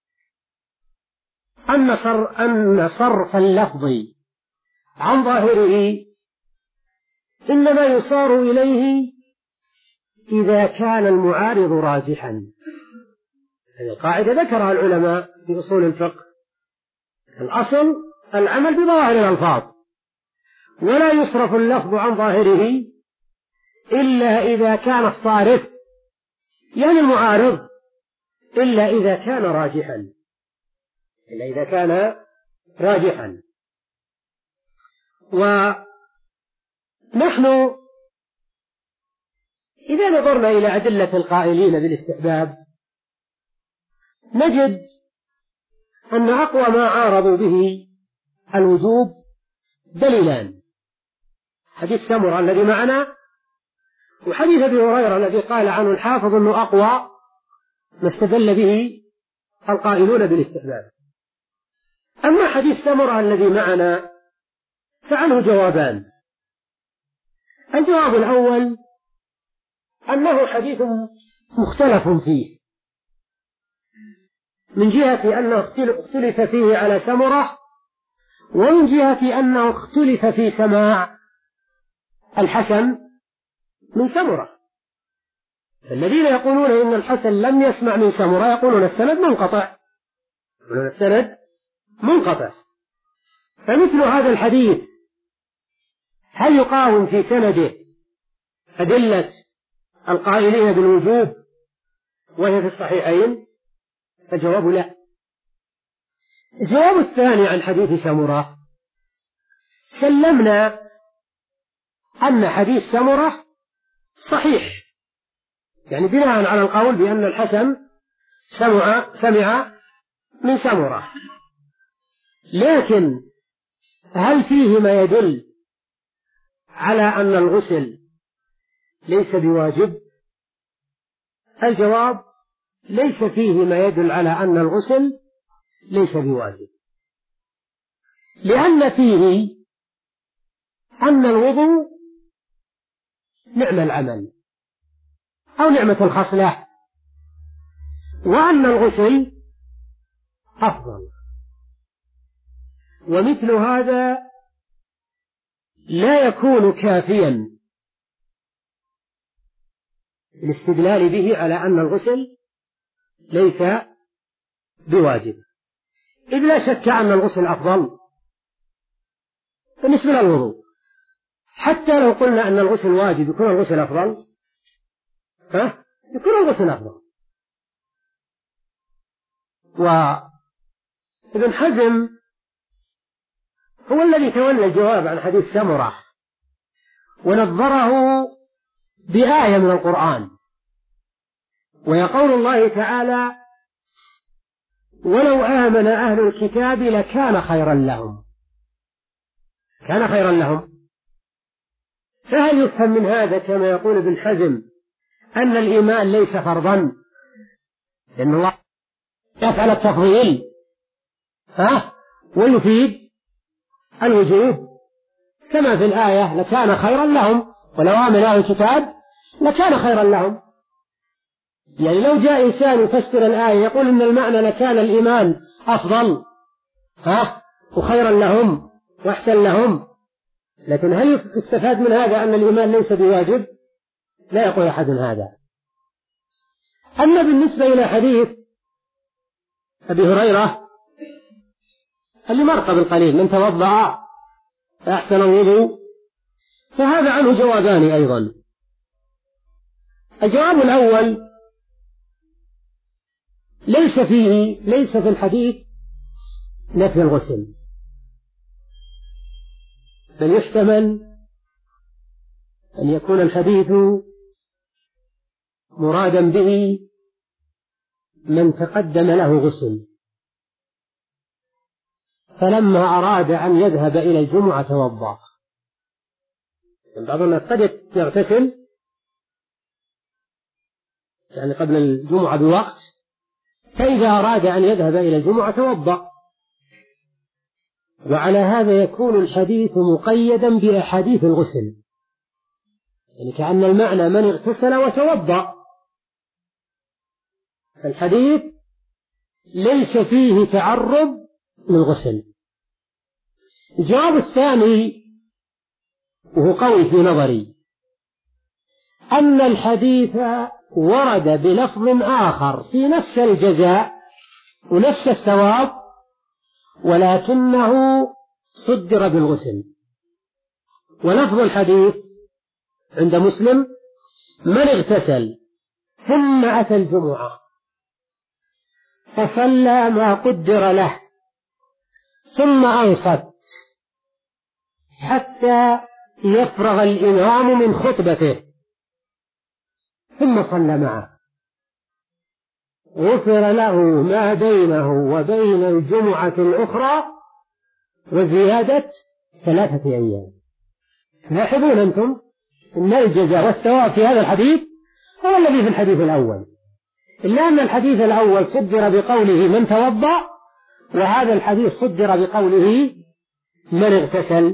أن صر أن صرف اللفظ عن ظاهره إنما يصار إليه إذا كان المعارض راجحا. هذه القاعدة ذكرها العلماء في أصول الفقه، الأصل العمل بظواهر الألفاظ، ولا يصرف اللفظ عن ظاهره إلا إذا كان الصارف يعني المعارض إلا إذا كان راجحا إلا إذا كان راجحا. ونحن إذا نظرنا إلى أدلة القائلين بالاستحباب نجد أن أقوى ما عارضوا به الوجوب دليلان: حديث سمرة الذي معنا، وحديث أبي هريرة الذي قال عنه الحافظ أنه أقوى ما استدل به القائلون بالاستحباب. أما حديث سمرة الذي معنا فعنه جوابان. الجواب الأول أنه حديث مختلف فيه، من جهة أنه اختلف فيه على سمرة، ومن جهة أنه اختلف في سماع الحسن من سمرة. الذين يقولون إن الحسن لم يسمع من سمرة يقولون السند منقطع، يقولون السند منقطع. فمثل هذا الحديث هل يقاوم في سنده أدلة القائلين بالوجوب وهي في الصحيحين؟ الجواب لا. الجواب الثاني عن حديث سمرة، سلمنا أن حديث سمرة صحيح، يعني بناء على القول بأن الحسن سمع, سمع من سمرة، لكن هل فيه ما يدل على أن الغسل ليس بواجب؟ الجواب ليس فيه ما يدل على أن الغسل ليس بواجب، لأن فيه أن الوضوء نعم العمل أو نعمة الخصلة، وأن الغسل أفضل. ومثل هذا لا يكون كافيا الاستدلال به على أن الغسل ليس بواجب، إذ لا شك أن الغسل أفضل بالنسبة للوضوء. حتى لو قلنا أن الغسل واجب يكون الغسل أفضل، ها؟ يكون الغسل أفضل. وابن حزم هو الذي تولى الجواب عن حديث سمرة ونظره بآية من القرآن، وهي قول الله تعالى: ولو آمن أهل الكتاب لكان خيرا لهم. كان خيرا لهم. فهل يفهم من هذا كما يقول ابن حزم أن الإيمان ليس فرضا، لأن الله يفعل التفضيل ها ويفيد الوجوب، كما في الآية: لكان خيرا لهم ولو آمن أهل الكتاب لكان خيرا لهم. يعني لو جاء إنسان يفسر الآية يقول إن المعنى لكان الإيمان أفضل ها وخيرا لهم وأحسن لهم، لكن هل يستفاد من هذا أن الإيمان ليس بواجب؟ لا يقول أحد هذا. أما بالنسبة إلى حديث أبي هريرة اللي مر قبل قليل: من توضأ فأحسن الوضوء، فهذا عنه جوابان أيضا. الجواب الأول: ليس فيه ليس في الحديث نفي الغسل، بل يحتمل أن يكون الحديث مرادا به من تقدم له غسل، فلما أراد أن يذهب إلى الجمعة توضأ. بعض الناس قد يغتسل يعني قبل الجمعة بوقت، فإذا أراد أن يذهب إلى الجمعة توضأ، وعلى هذا يكون الحديث مقيدا بأحاديث الغسل، يعني كأن المعنى من اغتسل وتوضأ. الحديث ليس فيه تعرض للغسل. الجواب الثاني وهو قوي في نظري: أن الحديث ورد بلفظ آخر في نفس الجزاء ونفس الثواب، ولكنه صدر بالغسل. ولفظ الحديث عند مسلم: من اغتسل ثم أتى الجمعة فصلى ما قدر له ثم أنصت حتى يفرغ الإمام من خطبته ثم صلى معه، غفر له ما بينه وبين الجمعة الأخرى وزيادة ثلاثة أيام. لاحظون أنتم أن الجزاء والثواب في هذا الحديث هو الذي في الحديث الأول، إلا أن الحديث الأول صدر بقوله من توضأ، وهذا الحديث صدر بقوله من اغتسل.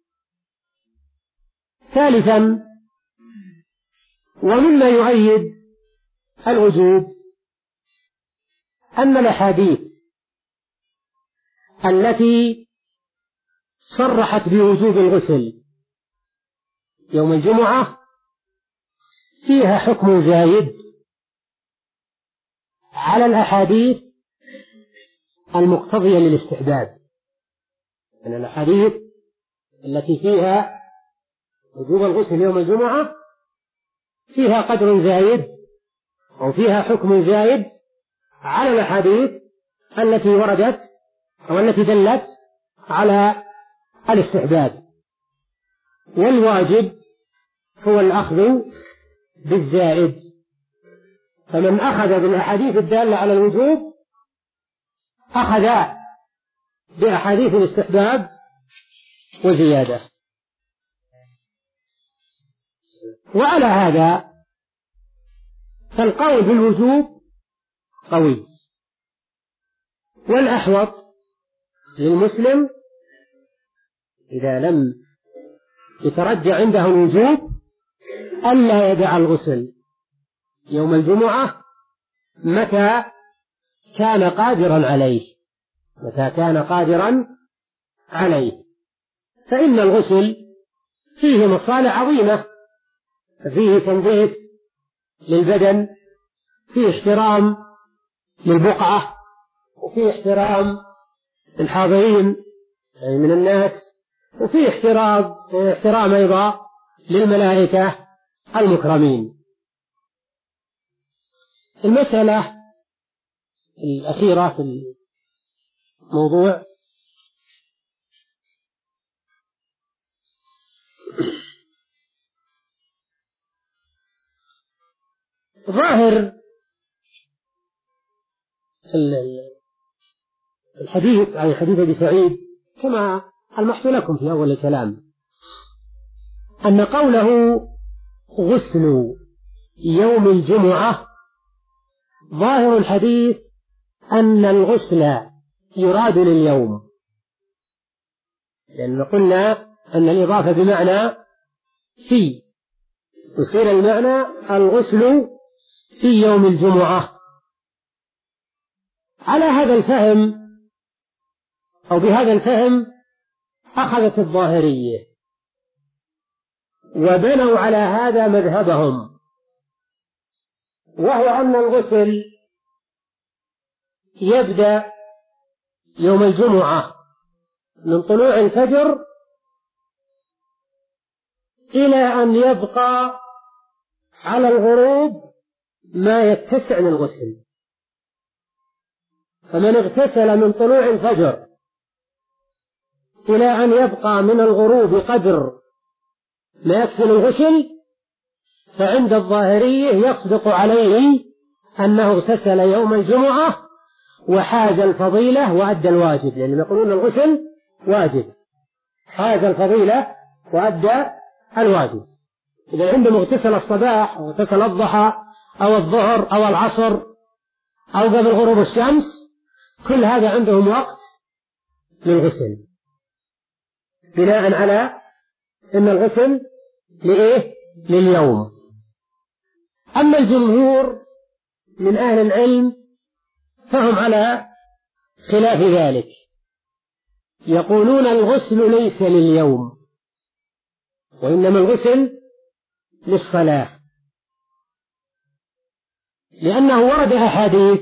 ثالثا، ومما يؤيد الوجوب أن الأحاديث التي صرحت بوجوب الغسل يوم الجمعة فيها حكم زايد على الأحاديث المقتضية للاستحباب. من الأحاديث التي فيها وجوب الغسل يوم الجمعة فيها قدر زايد أو فيها حكم زايد على الأحاديث التي وردت أو التي دلت على الاستحباب. والواجب هو الأخذ بالزائد، فمن أخذ بالأحاديث الدالة على الوجوب أخذ بأحاديث الاستحباب وزيادة. وعلى هذا فالقول بالوجوب قوي. والأحوط للمسلم إذا لم يترجع عنده الوجوب ألا يدع الغسل يوم الجمعة متى كان قادرا عليه متى كان قادرا عليه فإن الغسل فيه مصالح عظيمة، فيه تنظيف للبدن، فيه احترام للبقعة، وفيه احترام الحاضرين يعني من الناس، وفيه احترام احترام أيضا للملائكة المكرمين. المسألة الأخيرة في الموضوع ظاهر الحديث عن حديث أبي سعيد كما ألمحت لكم في أول الكلام أن قوله غسل يوم الجمعة ظاهر الحديث أن الغسل يراد لليوم، لأن قلنا أن الإضافة بمعنى في، يصير المعنى الغسل في يوم الجمعة. على هذا الفهم أو بهذا الفهم أخذت الظاهرية وبنوا على هذا مذهبهم، وهو أن الغسل يبدأ يوم الجمعة من طلوع الفجر إلى أن يبقى على الغروب ما يتسع للغسل. فمن اغتسل من طلوع الفجر إلى أن يبقى من الغروب قدر ما يكفي الغسل فعند الظاهرية يصدق عليه أنه اغتسل يوم الجمعة وحاز الفضيلة وأدى الواجب، لأنهم يقولون الغسل واجب، حاز الفضيلة وأدى الواجب. إذا عندهم اغتسل الصباح أو اغتسل الضحى أو الظهر أو العصر أو قبل غروب الشمس كل هذا عندهم وقت للغسل، بناء على أن الغسل لإيه؟ لليوم. أما الجمهور من أهل العلم فهم على خلاف ذلك، يقولون الغسل ليس لليوم وإنما الغسل للصلاة، لأنه ورد أحاديث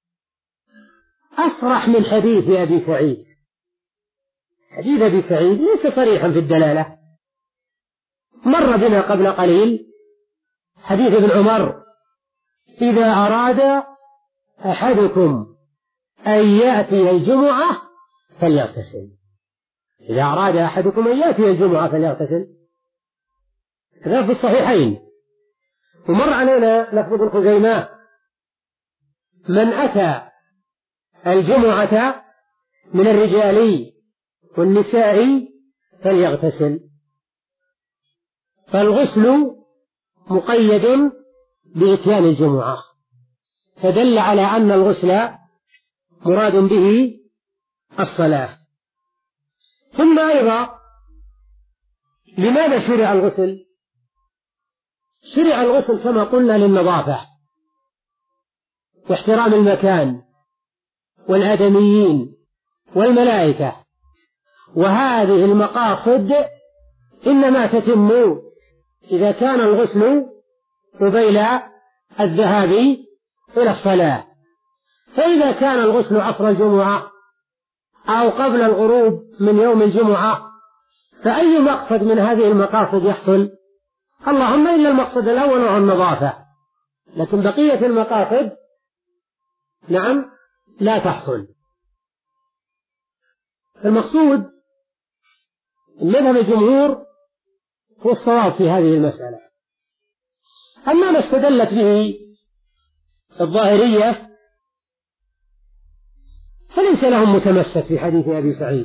أصرح من حديث أبي سعيد. حديث أبي سعيد ليس صريحا في الدلالة، مر بنا قبل قليل حديث ابن عمر: إذا أراد أحدكم أن يأتي الجمعة فليغتسل. إذا أراد أحدكم أن يأتي الجمعة فليغتسل، هذا في الصحيحين. ومر علينا لفظ ابن خزيمة: من أتى الجمعة من الرجال والنساء فليغتسل. فالغسل مقيد بإتيان الجمعة، فدل على أن الغسل مراد به الصلاة. ثم أيضا لماذا شرع الغسل؟ شرع الغسل كما قلنا للنظافة واحترام المكان والآدميين والملائكة، وهذه المقاصد إنما تتم إذا كان الغسل قبيل الذهاب إلى الصلاة. فإذا كان الغسل عصر الجمعة أو قبل الغروب من يوم الجمعة فأي مقصد من هذه المقاصد يحصل؟ اللهم إلا المقصد الأول وهو النظافة، لكن بقية المقاصد نعم لا تحصل. المقصود مذهب الجمهور هو الصواب في هذه المسألة. أما ما استدلت به الظاهرية فليس لهم متمسك في حديث أبي سعيد،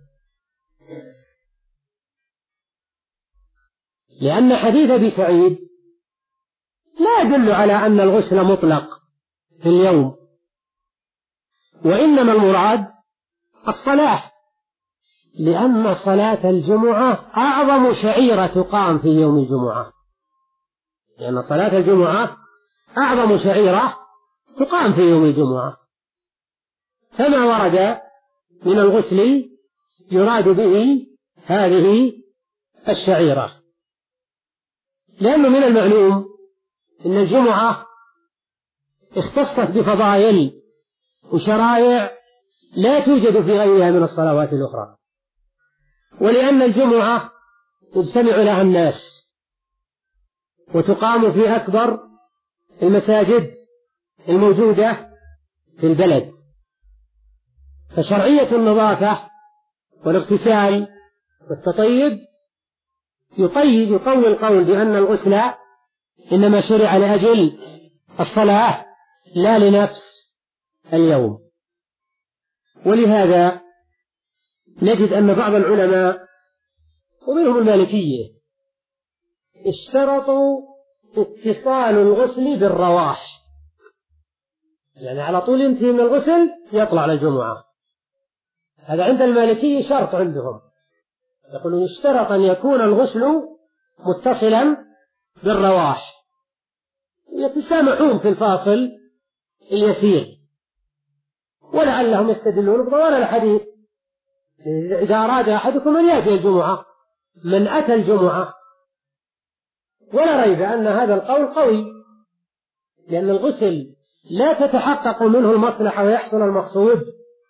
لأن حديث أبي سعيد لا يدل على أن الغسل مطلق في اليوم، وإنما المراد الصلاة، لأن صلاة الجمعة أعظم شعيرة تقام في يوم الجمعة، لأن صلاة الجمعة أعظم شعيرة تقام في يوم الجمعة، فما ورد من الغسل يراد به هذه الشعيرة، لأنه من المعلوم أن الجمعة اختصت بفضائل وشرائع لا توجد في غيرها من الصلوات الأخرى، ولأن الجمعة يجتمع لها الناس وتقام في أكبر المساجد الموجودة في البلد، فشرعية النظافة والاغتسال والتطيب يطيب يقوي القول بأن الغسل إنما شرع لأجل الصلاة لا لنفس اليوم. ولهذا نجد أن بعض العلماء ومنهم المالكية اشترطوا اتصال الغسل بالرواح، يعني على طول ينتهي من الغسل يطلع للجمعة، هذا عند المالكية شرط عندهم، يقولون اشترط أن يكون الغسل متصلا بالرواح، يتسامحون في الفاصل اليسير، ولعلهم يستدلون بضوابط الحديث إذا أراد أحدكم أن يأتي الجمعة من أتى الجمعة، ولا ريب أن هذا القول قوي، لأن الغسل لا تتحقق منه المصلحة ويحصل المقصود،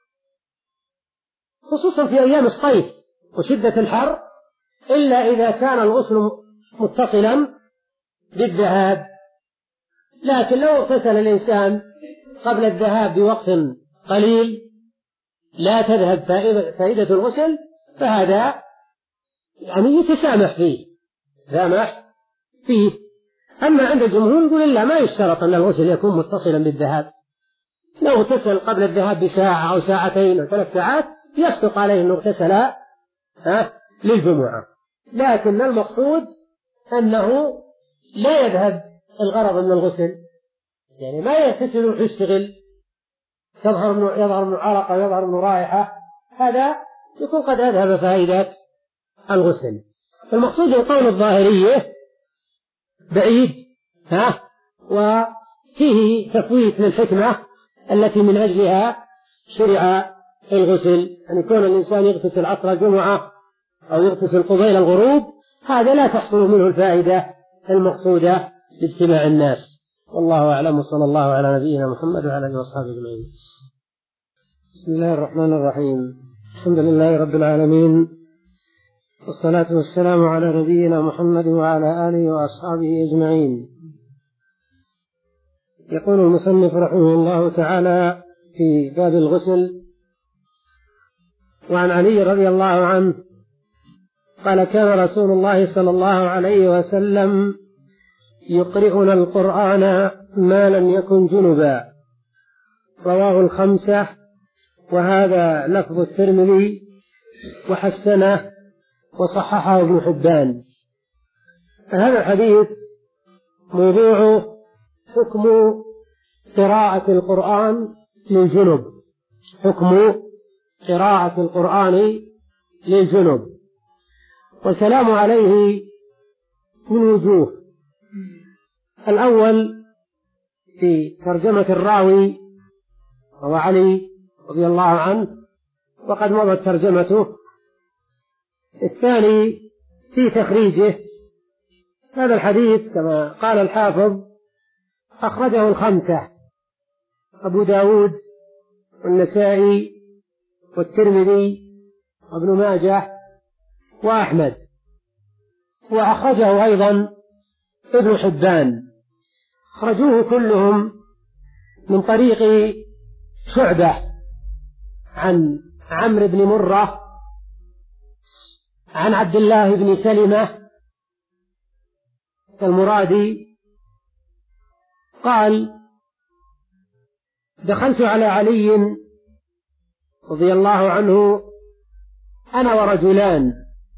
خصوصا في أيام الصيف وشدة الحر، إلا إذا كان الغسل متصلا بالذهاب. لكن لو اغتسل الإنسان قبل الذهاب بوقت قليل لا تذهب فائدة الغسل، فهذا يعني يتسامح فيه سامح فيه. أما عند الجمهور يقول لا، ما يشترط أن الغسل يكون متصلا بالذهاب، لو اغتسل قبل الذهاب بساعة أو ساعتين أو ثلاث ساعات يصدق عليه أنه اغتسل للجمعة، لكن المقصود أنه لا يذهب الغرض من الغسل، يعني ما يغتسل ويشتغل يظهر منه يظهر منه عرق أو يظهر منه رائحة، هذا يكون قد أذهب فائدة الغسل. المقصود القول الظاهرية بعيد ها وفيه تفويت للحكمة التي من أجلها شرع الغسل، أن يكون الإنسان يغتسل عصر الجمعة أو يغتسل قبيل الغروب، هذا لا تحصل منه الفائدة المقصودة لاجتماع الناس. والله أعلم، وصلى الله على نبينا محمد وعلى آله وأصحابه أجمعين. بسم الله الرحمن الرحيم، الحمد لله رب العالمين، والصلاة والسلام على نبينا محمد وعلى آله وأصحابه أجمعين. يقول المصنف رحمه الله تعالى في باب الغسل: وعن علي رضي الله عنه قال: كان رسول الله صلى الله عليه وسلم يقرئنا القرآن ما لم يكن جنبا. رواه الخمسة، وهذا لفظ الترمذي وحسنه وصححه ابن حبان. هذا الحديث موضوع حكم قراءة القرآن للجنب، حكم قراءة القرآن للجنب، والكلام عليه من وجوه. الأول في ترجمة الراوي هو علي رضي الله عنه وقد مضت ترجمته. الثاني في تخريجه. هذا الحديث كما قال الحافظ أخرجه الخمسة: أبو داود والنسائي والترمذي وابن ماجه وأحمد، وأخرجه أيضا ابن حبان. أخرجوه كلهم من طريق شعبة عن عمرو بن مرة عن عبد الله بن سلمة المرادي قال: دخلت على علي رضي الله عنه أنا ورجلان،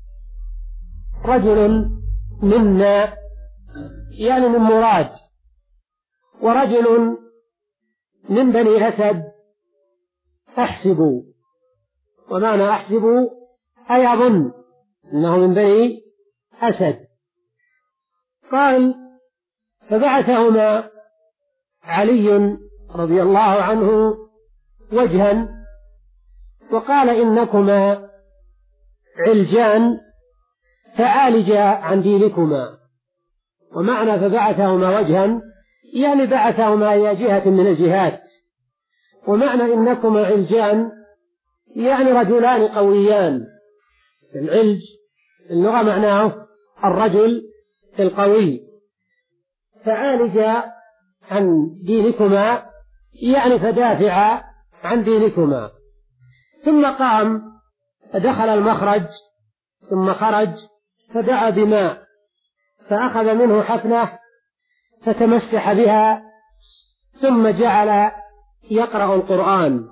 رجل منا يعني من مراد، ورجل من بني أسد أحسب، ومعنى أحسب أي أظن أنه من بني أسد. قال: فبعثهما علي رضي الله عنه وجها وقال: إنكما علجان فعالجا عن دينكما. ومعنى فبعثهما وجها يعني بعثهما إلى جهة من الجهات، ومعنى إنكما علجان يعني رجلان قويان. العلج اللغة معناه الرجل القوي. فعالجا عن دينكما يعني فدافع عن دينكما. ثم قام فدخل المخرج ثم خرج فدعا بماء فأخذ منه حفنة فتمسح بها ثم جعل يقرأ القرآن،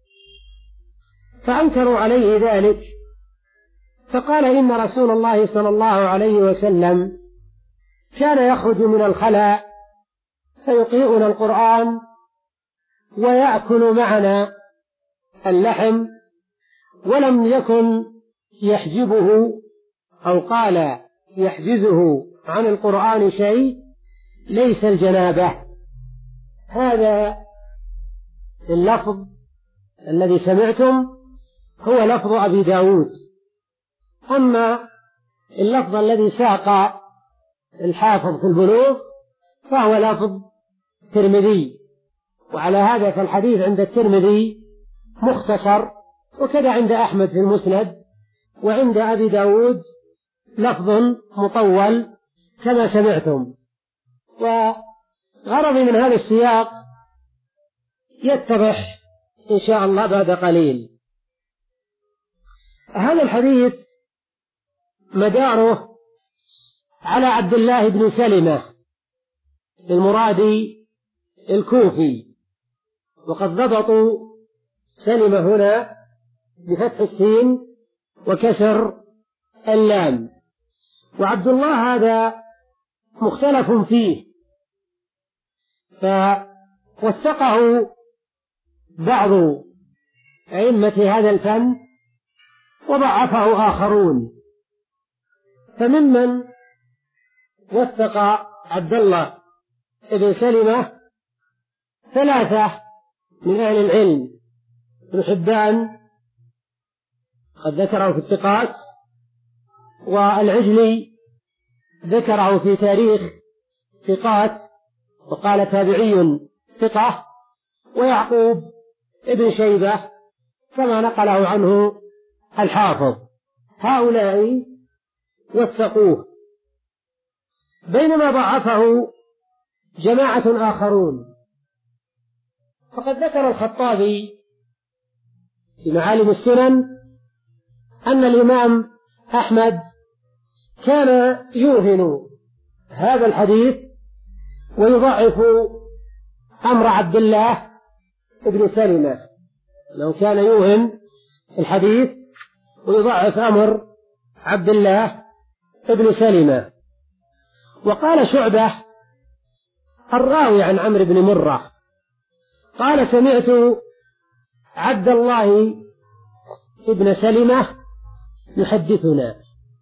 فأنكروا عليه ذلك، فقال: إن رسول الله صلى الله عليه وسلم كان يخرج من الخلاء فيقرئنا القرآن ويأكل معنا اللحم، ولم يكن يحجبه أو قال يحجزه عن القرآن شيء ليس الجنابة. هذا اللفظ الذي سمعتم هو لفظ أبي داود. أما اللفظ الذي ساق الحافظ في البلوغ فهو لفظ ترمذي، وعلى هذا فالحديث عند الترمذي مختصر، وكذا عند أحمد في المسند، وعند أبي داود لفظ مطول كما سمعتم. وغرضي من هذا السياق يتضح إن شاء الله بعد قليل. هذا الحديث مداره على عبد الله بن سلمة المرادي الكوفي، وقد ضبطوا سلمة هنا بفتح السين وكسر اللام. وعبد الله هذا مختلف فيه، فوثقه بعض أئمة هذا الفن وضعفه آخرون. فممن وثق عبد الله بن سلمة ثلاثة من أهل العلم: ابن حبان قد ذكره في الثقات، والعجلي ذكره في تاريخ ثقات وقال تابعي ثقة، ويعقوب ابن شيبة كما نقله عنه الحافظ. هؤلاء وثقوه، بينما ضعفه جماعة آخرون. فقد ذكر الخطابي في معالم السنن أن الإمام أحمد كان يوهن هذا الحديث ويضعف أمر عبد الله بن سلمة، لو كان يوهن الحديث ويضعف أمر عبد الله بن سلمة. وقال شعبة الراوي عن عمرو بن مرة قال: سمعت عبد الله بن سلمة يحدثنا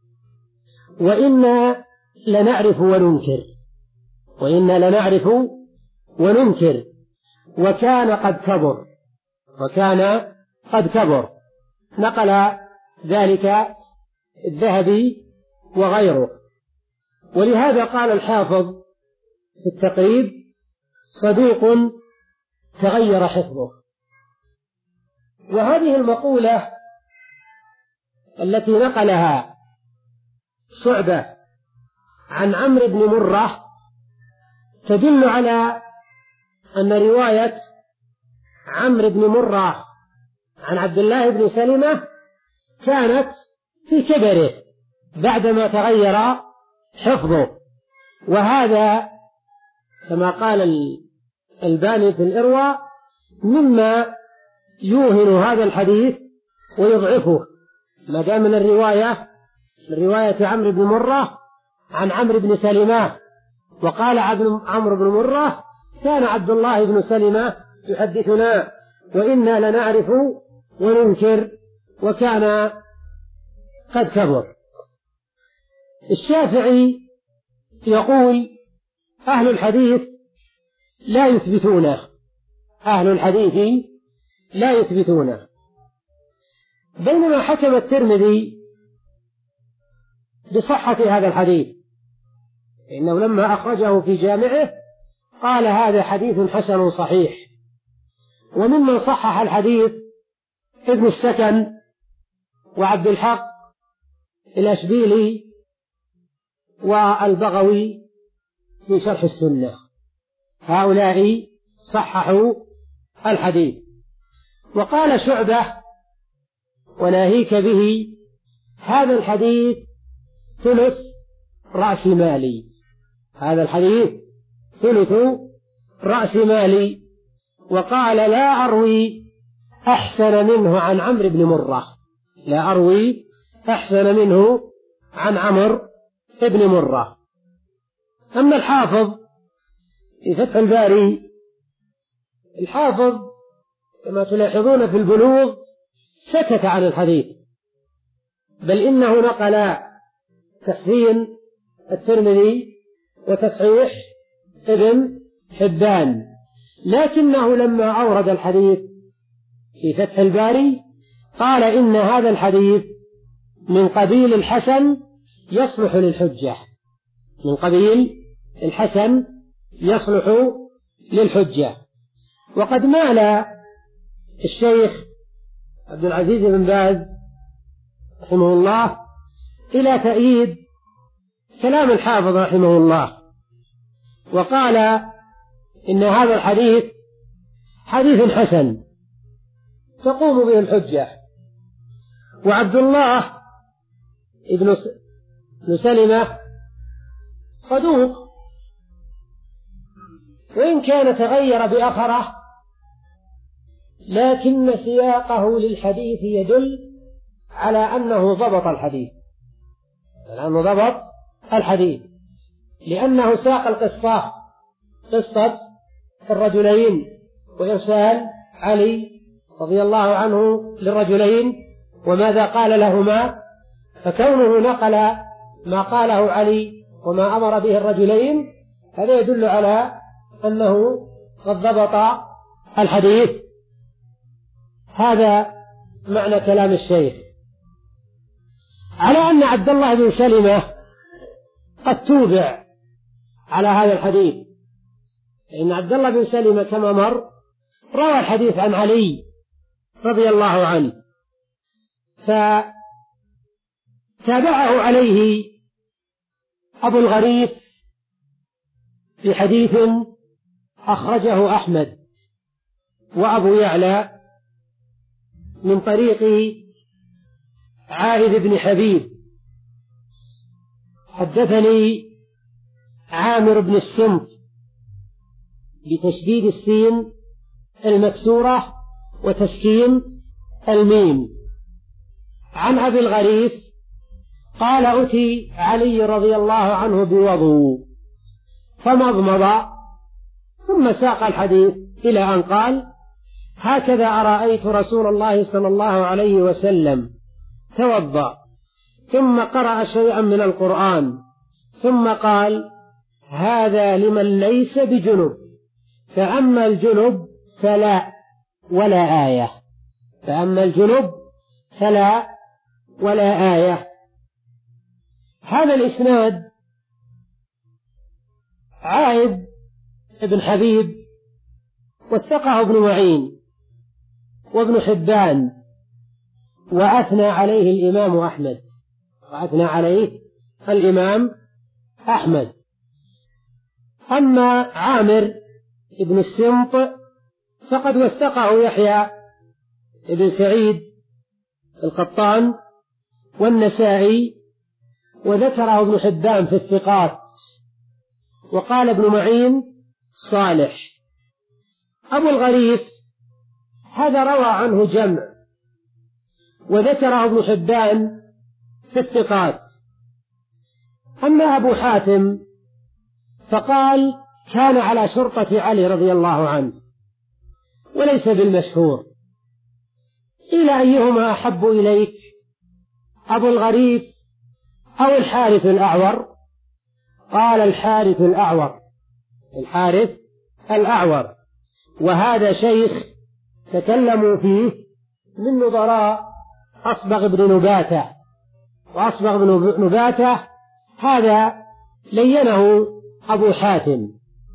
وإنا لنعرف وننكر وإنا لنعرف وننكر وكان قد كبر وكان قد كبر. نقل ذلك الذهبي وغيره. ولهذا قال الحافظ في التقريب: صدوق تغير حفظه. وهذه المقولة التي نقلها شعبة عن عمرو بن مرة تدل على أن رواية عمرو بن مرة عن عبد الله بن سلمة كانت في كبره بعدما تغير حفظه. وهذا كما قال الباني في الإروى مما يوهن هذا الحديث ويضعفه، ما دام من الرواية من رواية عمرو بن مرة عن عمرو بن سلمة. وقال عمرو بن مرة: كان عبد الله بن سلمة يحدثنا وإنا لنعرف وننكر وكان قد كبر. الشافعي يقول أهل الحديث لا يثبتونه، أهل الحديث لا يثبتونه، بينما حكم الترمذي بصحة هذا الحديث، إنه لما أخرجه في جامعه قال هذا حديث حسن صحيح. وممن صحح الحديث ابن السكن وعبد الحق الأشبيلي والبغوي في شرح السنة، هؤلاء صححوا الحديث. وقال شعبة وناهيك به هذا الحديث ثلث رأس مالي، هذا الحديث ثلث رأس مالي. وقال لا أروي أحسن منه عن عمرو بن مرة، لا أروي أحسن منه عن عمرو بن مرة. أما الحافظ في فتح الباري، الحافظ كما تلاحظون في البلوغ سكت عن الحديث، بل إنه نقل تحسين الترمذي وتصحيح ابن حبان، لكنه لما أورد الحديث في فتح الباري قال إن هذا الحديث من قبيل الحسن يصلح للحجة، من قبيل الحسن يصلح للحجة. وقد مال الشيخ عبد العزيز بن باز رحمه الله إلى تأييد كلام الحافظ رحمه الله، وقال إن هذا الحديث حديث حسن تقوم به الحجة. وعبد الله ابن سلمة صدوق، وإن كان تغير بأخره، لكن سياقه للحديث يدل على أنه ضبط الحديث، على أنه ضبط الحديث، لأنه ساق القصة، قصة الرجلين وإرسال علي رضي الله عنه للرجلين وماذا قال لهما، فكونه نقل ما قاله علي وما أمر به الرجلين هذا يدل على أنه قد ضبط الحديث. هذا معنى كلام الشيخ، على أن عبد الله بن سلمة قد توبع على هذا الحديث، لأن عبد الله بن سلمة كما مر روى الحديث عن علي رضي الله عنه، فتابعه عليه أبو الغريث في حديث أخرجه أحمد وأبو يعلى من طريق عائذ بن حبيب حدثني عامر بن السمت بتشديد السين المكسورة وتسكين الميم عن أبي الغريث قال أتي علي رضي الله عنه بوضوء فمضمض ثم ساق الحديث إلى أن قال هكذا أرأيت رسول الله صلى الله عليه وسلم توضأ ثم قرأ شيئا من القرآن ثم قال هذا لمن ليس بجنب، فأما الجنب فلا ولا آية، فأما الجنب فلا ولا آية. هذا الإسناد عائد ابن حبيب وثقه ابن معين وابن حبان وأثنى عليه الإمام أحمد وأثنى عليه الإمام أحمد. أما عامر ابن السمط فقد وثقه يحيى ابن سعيد القطان والنسائي وذكره ابن حبان في الثقات، وقال ابن معين صالح. أبو الغريث هذا روى عنه جمع وذكره ابن حبان في الثقات. أما أبو حاتم فقال كان على شرطة علي رضي الله عنه، وليس بالمشهور. قيل أيهما أحب إليك، أبو الغريب أو الحارث الأعور؟ قال الحارث الأعور، الحارث الأعور. وهذا شيخ تكلموا فيه من نظراء أصبغ بن نباتة، وأصبغ بن نباتة هذا لينه أبو حاتم.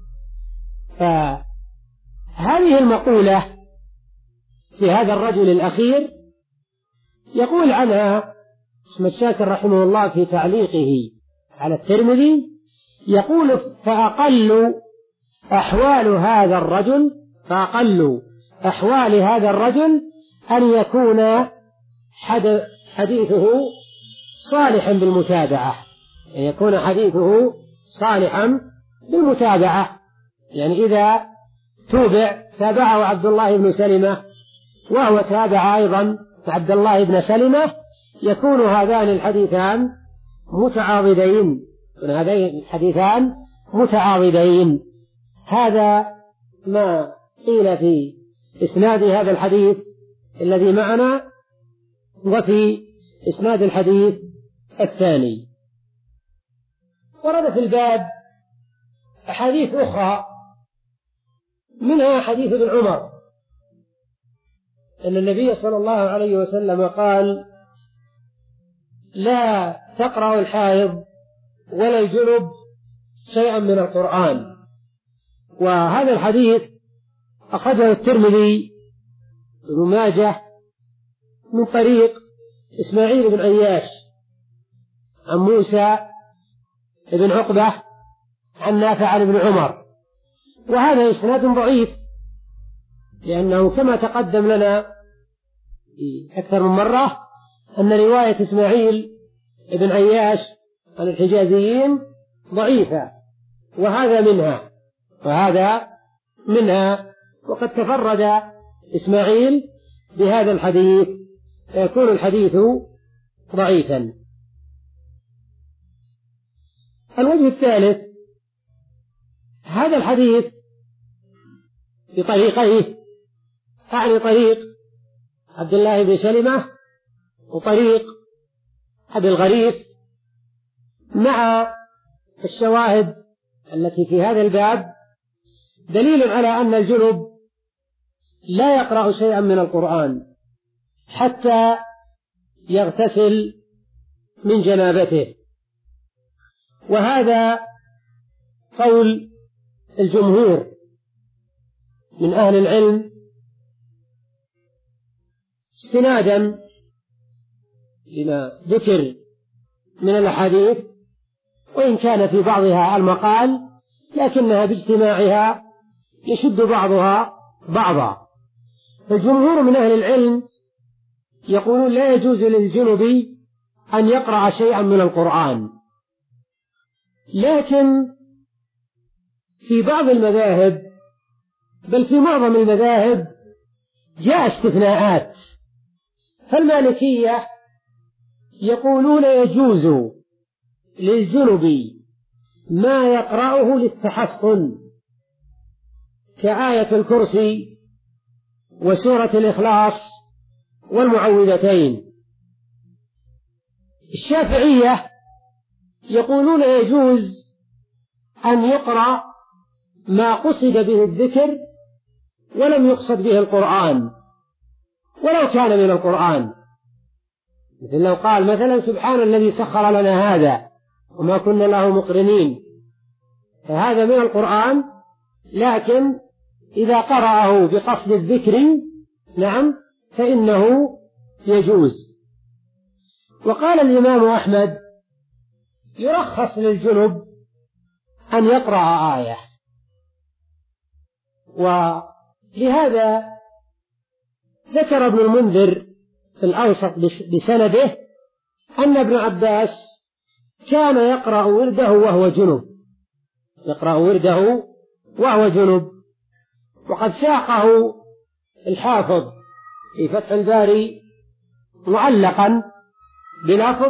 فهذه المقولة في هذا الرجل الأخير يقول عنها أحمد شاكر رحمه الله في تعليقه على الترمذي، يقول: فأقل أحوال هذا الرجل فأقل أحوال هذا الرجل أن يكون حديثه صالحا بالمتابعة، أن يكون حديثه صالحا بالمتابعة، يعني إذا توبع تابعه عبد الله بن سلمة وهو تابع أيضا عبد الله بن سلمة، يكون هذان الحديثان متعاضدين، هذين الحديثان متعاضدين. هذا ما قيل في إسناد هذا الحديث الذي معنا، وفي إسناد الحديث الثاني. ورد في الباب أحاديث أخرى، منها حديث ابن عمر أن النبي صلى الله عليه وسلم قال: لا تقرأ الحائض ولا الجنب شيئا من القرآن. وهذا الحديث أخرجه الترمذي وابن ماجه من طريق إسماعيل بن عياش عن موسى بن عقبة عن نافع عن ابن عمر، وهذا إسناد ضعيف، لأنه كما تقدم لنا أكثر من مرة أن رواية إسماعيل بن عياش عن الحجازيين ضعيفة، وهذا منها وهذا منها وقد تفرد إسماعيل بهذا الحديث فيكون الحديث ضعيفا. الوجه الثالث: هذا الحديث بطريقيه، أعني طريق عبد الله بن سلمة وطريق أبي الغريب، مع الشواهد التي في هذا الباب، دليل على أن الجنب لا يقرأ شيئا من القرآن حتى يغتسل من جنابته، وهذا قول الجمهور من أهل العلم استنادا لما ذكر من الأحاديث، وإن كان في بعضها المقال لكنها باجتماعها يشد بعضها بعضا. فالجمهور من أهل العلم يقولون لا يجوز للجنب أن يقرأ شيئا من القرآن، لكن في بعض المذاهب بل في معظم المذاهب جاء استثناءات. فالمالكية يقولون يجوز للجنب ما يقرأه للتحصن كآية الكرسي وسورة الإخلاص والمعوذتين. الشافعية يقولون يجوز أن يقرأ ما قصد به الذكر ولم يقصد به القرآن ولو كان من القرآن، مثل لو قال مثلا: سبحان الذي سخر لنا هذا وما كنا له مقرنين، فهذا من القرآن، لكن إذا قرأه بقصد الذكر نعم فإنه يجوز. وقال الإمام أحمد: يرخص للجنب أن يقرأ آية. ولهذا ذكر ابن المنذر في الأوسط بسنده أن ابن عباس كان يقرأ ورده وهو جنب، يقرأ ورده وهو جنب. وقد ساقه الحافظ في فتح الباري معلقا بلفظ: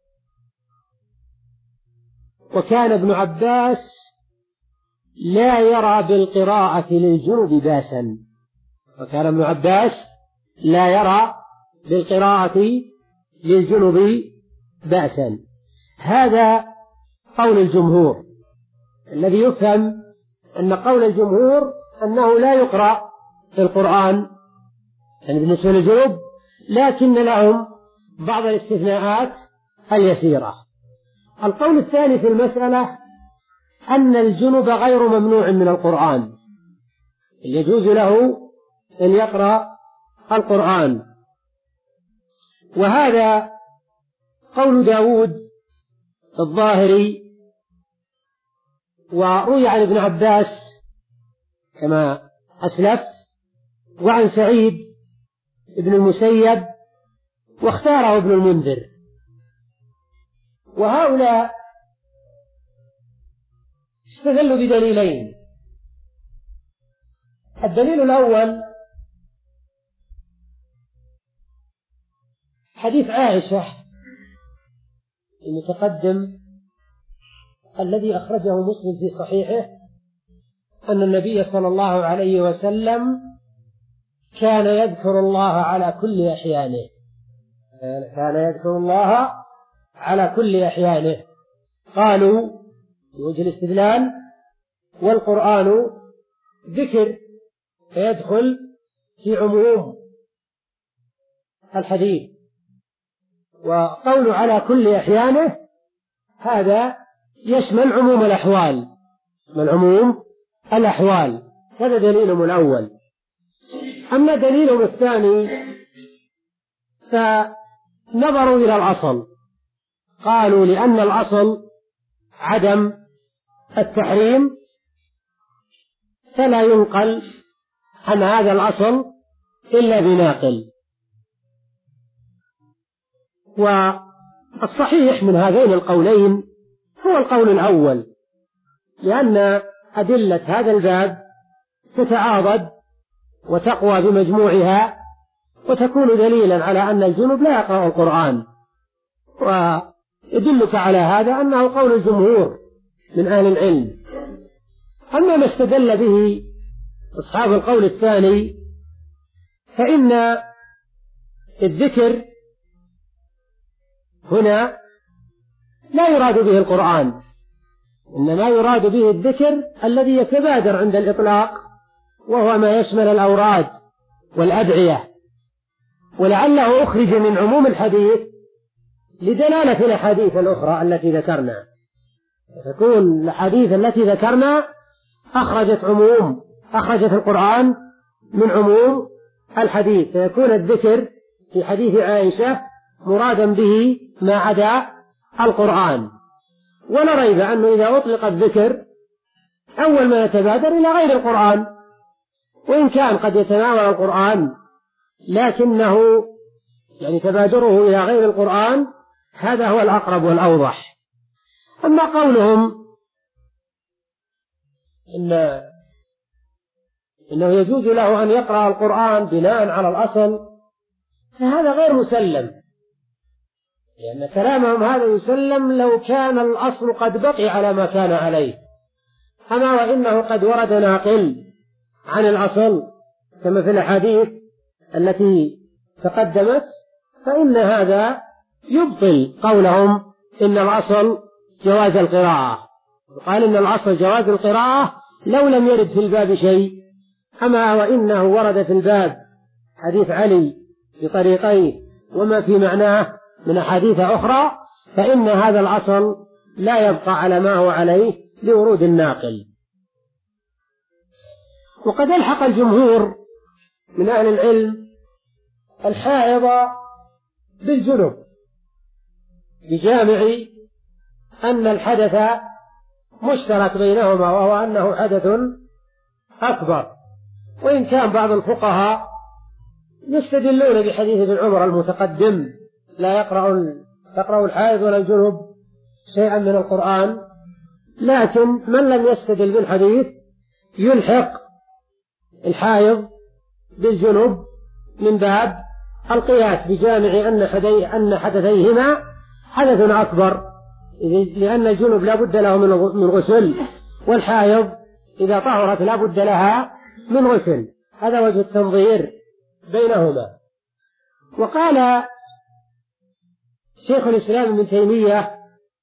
وكان ابن عباس لا يرى بالقراءة للجنب باسا. وكان ابن عباس لا يرى بالقراءة للجنب بأسا. هذا قول الجمهور، الذي يفهم أن قول الجمهور أنه لا يقرأ في القرآن يعني بالنسبة للجنوب، لكن لهم بعض الاستثناءات اليسيرة. القول الثاني في المسألة أن الجنب غير ممنوع من القرآن، يجوز له أن يقرأ القرآن، وهذا قول داود الظاهري، وروي عن ابن عباس كما أسلفت، وعن سعيد ابن المسيب، واختاره ابن المنذر. وهؤلاء استدلوا بدليلين. الدليل الأول حديث عائشة المتقدم الذي أخرجه مسلم في صحيحه أن النبي صلى الله عليه وسلم كان يذكر الله على كل أحيانه كان يذكر الله على كل أحيانه قالوا بوجه الاستدلال: والقرآن ذكر فيدخل في عموم الحديث، وقول على كل أحيانه هذا يشمل عموم الأحوال من عموم الأحوال. هذا دليلهم الأول. أما دليلهم الثاني فنظروا إلى الأصل، قالوا لأن الأصل عدم التحريم فلا ينقل عن هذا الأصل إلا بناقل. والصحيح من هذين القولين هو القول الأول، لأن أدلة هذا الباب تتعاضد وتقوى بمجموعها وتكون دليلا على أن الجنب لا يقرأ القرآن. ويدلك على هذا أنه قول الجمهور من أهل العلم. أما ما استدل به أصحاب القول الثاني فإن الذكر هنا لا يراد به القرآن، إنما يراد به الذكر الذي يتبادر عند الإطلاق، وهو ما يشمل الأوراد والأدعية. ولعله أخرج من عموم الحديث لدلالة الأحاديث الأخرى التي ذكرنا، تكون الأحاديث التي ذكرنا أخرجت عموم أخرجت القرآن من عموم الحديث، فيكون الذكر في حديث عائشة مرادا به ما عدا القرآن. ولا ريب أنه إذا أطلق الذكر أول ما يتبادر إلى غير القرآن، وإن كان قد يتناول القرآن لكنه يعني تبادره إلى غير القرآن هذا هو الأقرب والأوضح. أما قولهم إن إنه يجوز له أن يقرأ القرآن بناء على الأصل فهذا غير مسلم، لأن كلامهم هذا يسلم لو كان الأصل قد بقي على ما كان عليه. أما وإنه قد ورد ناقل عن الأصل كما في الأحاديث التي تقدمت، فإن هذا يبطل قولهم إن الأصل جواز القراءة. وقال إن الأصل جواز القراءة لو لم يرد في الباب شيء. أما وإنه ورد في الباب حديث علي بطريقين وما في معناه من أحاديث أخرى، فإن هذا الأصل لا يبقى على ما هو عليه لورود الناقل. وقد ألحق الجمهور من أهل العلم الحائض بالجنب بجامع أن الحدث مشترك بينهما، وهو أنه حدث أكبر. وإن كان بعض الفقهاء يستدلون بحديث ابن عمر المتقدم لا يقرأ تقرأ الحائض ولا الجنب شيئا من القرآن، لكن من لم يستدل بالحديث يلحق الحائض بالجنب من باب القياس بجامع أن أن حدثيهما حدث أكبر، لأن الجنب لا بد له من غسل، والحائض إذا طهرت لا بد لها من غسل. هذا وجه التنظير بينهما. وقال شيخ الإسلام ابن تيمية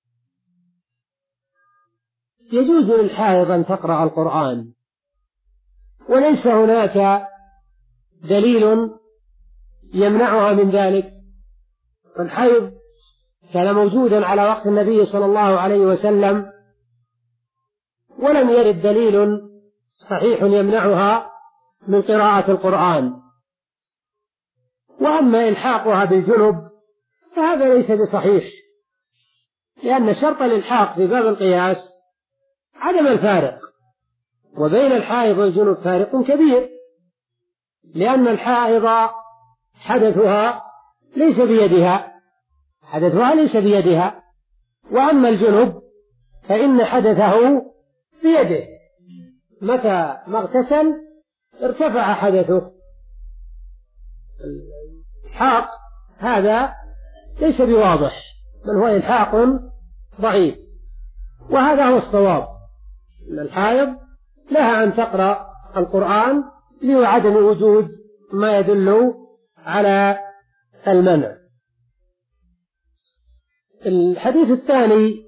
يجوز للحائض أن تقرأ القرآن، وليس هناك دليل يمنعها من ذلك. الحيض كان موجودا على وقت النبي صلى الله عليه وسلم، ولم يرد دليل صحيح يمنعها من قراءة القرآن. وأما إلحاقها بالجنب فهذا ليس بصحيح، لأن شرط الإلحاق في باب القياس عدم الفارق، وبين الحائض والجنب فارق كبير، لأن الحائض حدثها ليس بيدها حدثها ليس بيدها وأما الجنب فإن حدثه بيده، متى ما اغتسل ارتفع حدثه. الإلحاق هذا ليس بواضح، بل هو إلحاق ضعيف، وهذا هو الصواب، أن الحائض لها أن تقرأ القرآن لعدم وجود ما يدل على المنع. الحديث الثاني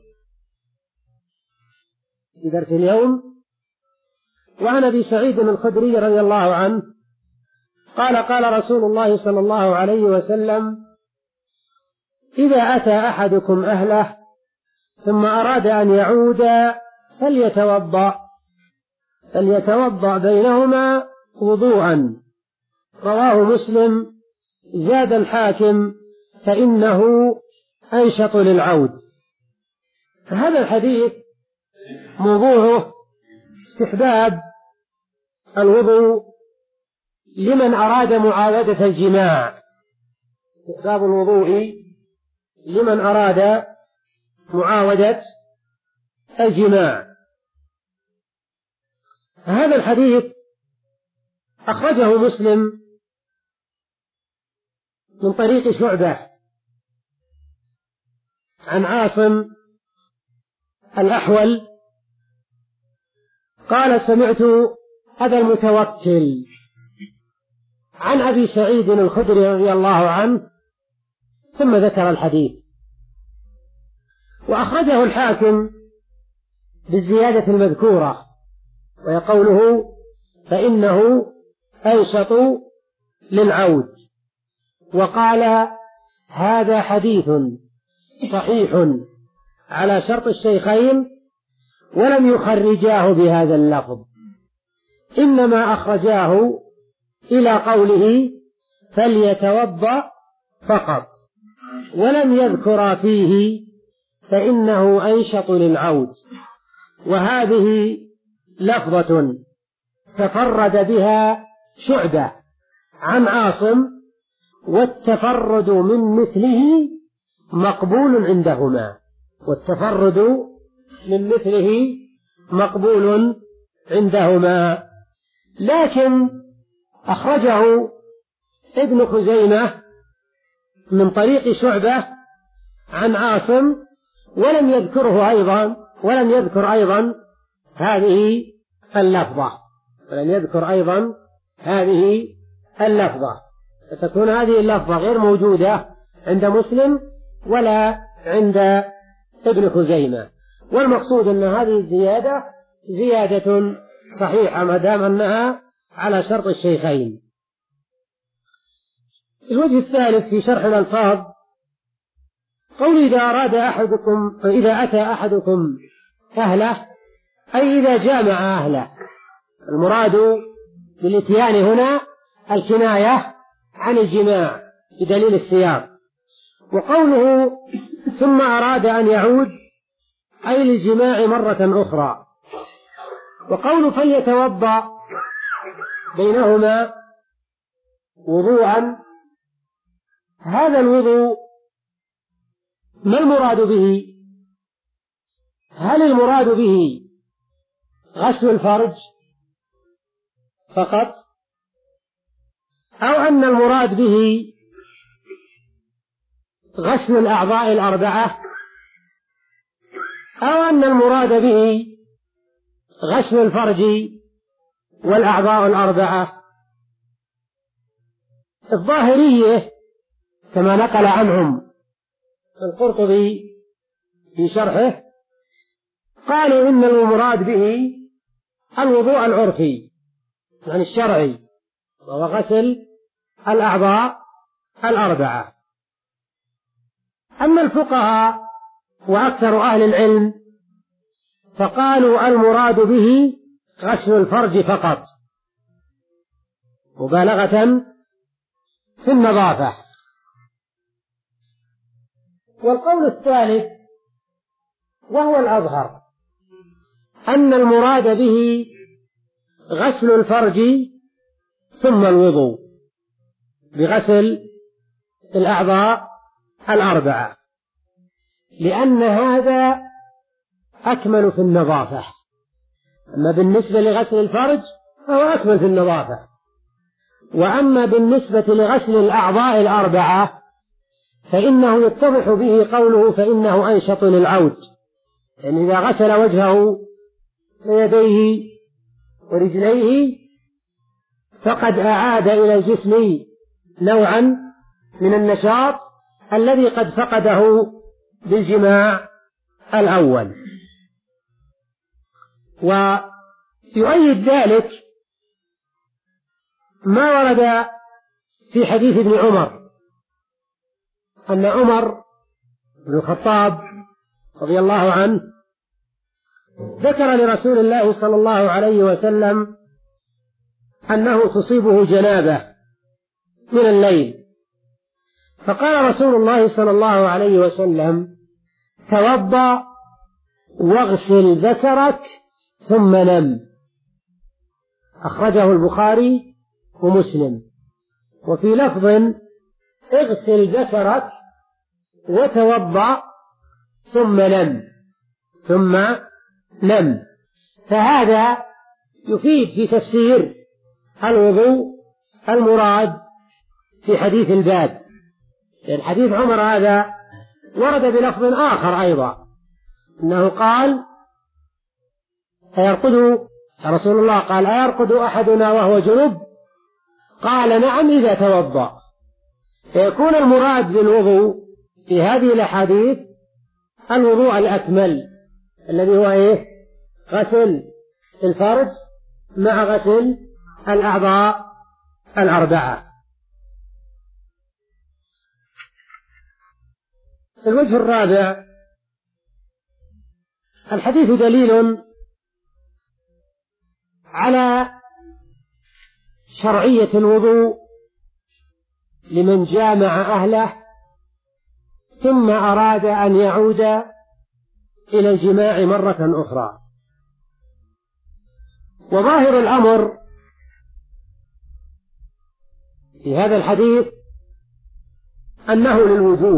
في درس اليوم: وعن أبي سعيد الخدري رضي الله عنه قال: قال رسول الله صلى الله عليه وسلم: إذا أتى أحدكم أهله ثم أراد أن يعود فليتوضأ فليتوضأ بينهما وضوءا. رواه مسلم. زاد الحاكم: فإنه أنشط للعود. هذا الحديث موضوعه استحباب الوضوء لمن أراد معاودة الجماع، استحباب الوضوء لمن أراد معاودة الجماع. هذا الحديث أخرجه مسلم من طريق شعبة عن عاصم الأحول قال: سمعت أبا المتوكل عن أبي سعيد الخدري رضي الله عنه، ثم ذكر الحديث. وأخرجه الحاكم بالزيادة المذكورة، وهي قوله: فإنه أنشط للعود. وقال: هذا حديث صحيح على شرط الشيخين، ولم يخرجاه بهذا اللفظ، إنما أخرجاه إلى قوله فليتوضأ فقط، ولم يذكر فيه فإنه أنشط للعود. وهذه لفظة تفرد بها شعبة عن عاصم، والتفرد من مثله مقبول عندهما والتفرد من مثله مقبول عندهما لكن أخرجه ابن خزيمة من طريق شعبة عن عاصم، ولم يذكره أيضا ولم يذكر أيضا هذه اللفظة ولم يذكر أيضا هذه اللفظة فتكون هذه اللفظة غير موجودة عند مسلم ولا عند ابن خزيمة. والمقصود أن هذه الزيادة زيادة صحيحة ما دام أنها على شرط الشيخين. الوجه الثالث في شرح الألفاظ قول إذا أراد أحدكم إذا أتى أحدكم أهله، أي إذا جامع أهله. المراد بالإتيان هنا الكناية عن الجماع بدليل السياق. وقوله ثم أراد أن يعود أي للجماع مرة أخرى. وقوله فليتوضأ بينهما وضوءا، هذا الوضوء ما المراد به؟ هل المراد به غسل الفرج فقط، أو أن المراد به غسل الأعضاء الأربعة، أو أن المراد به غسل الفرج والأعضاء الأربعة؟ الظاهرية كما نقل عنهم القرطبي في شرحه قالوا إن المراد به الوضوء العرفي يعني الشرعي، وهو غسل الأعضاء الأربعة. أما الفقهاء وأكثر أهل العلم فقالوا المراد به غسل الفرج فقط مبالغة في النظافة. والقول الثالث وهو الأظهر أن المراد به غسل الفرج ثم الوضوء بغسل الأعضاء الأربعة، لأن هذا أكمل في النظافة. أما بالنسبة لغسل الفرج فهو أكمل في النظافة، وأما بالنسبة لغسل الأعضاء الأربعة فإنه يتضح به قوله فإنه أنشط للعود، يعني إذا غسل وجهه ويديه ورجليه فقد أعاد إلى الجسم نوعا من النشاط الذي قد فقده بالجماع الأول. ويؤيد ذلك ما ورد في حديث ابن عمر أن عمر بن الخطاب رضي الله عنه ذكر لرسول الله صلى الله عليه وسلم أنه تصيبه جنابة من الليل، فقال رسول الله صلى الله عليه وسلم توضأ واغسل ذكرك ثم نم. أخرجه البخاري ومسلم. وفي لفظ اغسل ذكرك وتوضأ ثم نم ثم نم. فهذا يفيد في تفسير الوضوء المراد في حديث الباب، لأن حديث عمر هذا ورد بلفظ آخر أيضا أنه قال أيرقد رسول الله قال أيرقد أحدنا وهو جنب؟ قال نعم إذا توضأ. فيكون المراد بالوضوء في هذه الأحاديث الوضوء الأكمل الذي هو إيه؟ غسل الفرج مع غسل الأعضاء الأربعة. الوجه الرابع الحديث دليل على شرعية الوضوء لمن جامع أهله ثم أراد أن يعود إلى الجماع مرة أخرى. وظاهر الأمر في هذا الحديث أنه للوجوب،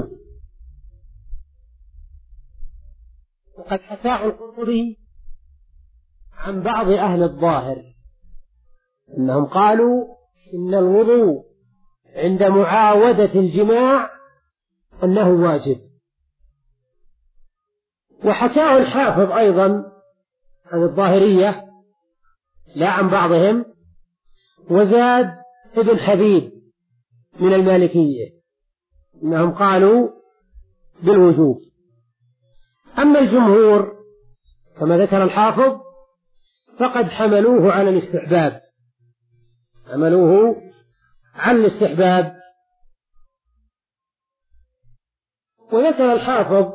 وقد حكاه القرطبي عن بعض أهل الظاهر أنهم قالوا إن الوضوء عند معاودة الجماع أنه واجب. وحكاه الحافظ أيضا عن الظاهرية لا عن بعضهم، وزاد ابن حبيب من المالكية إنهم قالوا بالوجوب. أما الجمهور كما ذكر الحافظ فقد حملوه على الاستحباب حملوه على الاستحباب وذكر الحافظ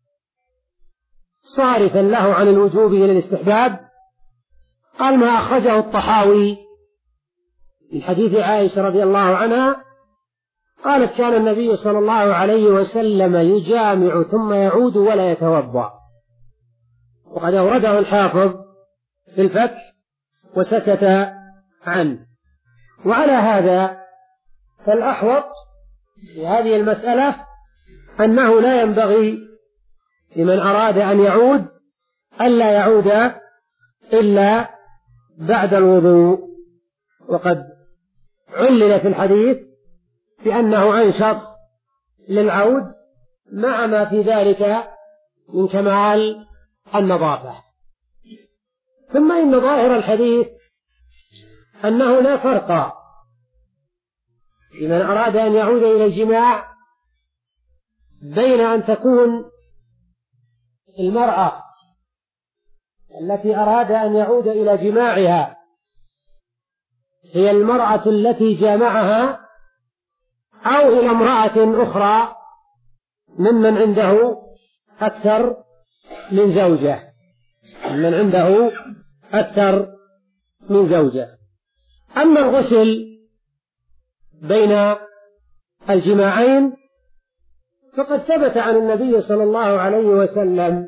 صارفا له عن الوجوب إلى الاستحباب قال ما أخرجه الطحاوي من حديث عائشة رضي الله عنها قالت كان النبي صلى الله عليه وسلم يجامع ثم يعود ولا يتوضأ، وقد أورده الحافظ في الفتح وسكت عنه. وعلى هذا فالأحوط في هذه المسألة أنه لا ينبغي لمن أراد أن يعود ألا يعود إلا بعد الوضوء، وقد علل في الحديث بأنه أنشط للعود مع ما في ذلك من كمال النظافة. ثم إن ظاهر الحديث أنه لا فرق لمن أراد أن يعود إلى الجماع بين أن تكون المرأة التي أراد أن يعود إلى جماعها هي المرأة التي جامعها أو إلى امرأة أخرى ممن عنده أكثر من زوجة من عنده أكثر من زوجة. أما الغسل بين الجماعين فقد ثبت عن النبي صلى الله عليه وسلم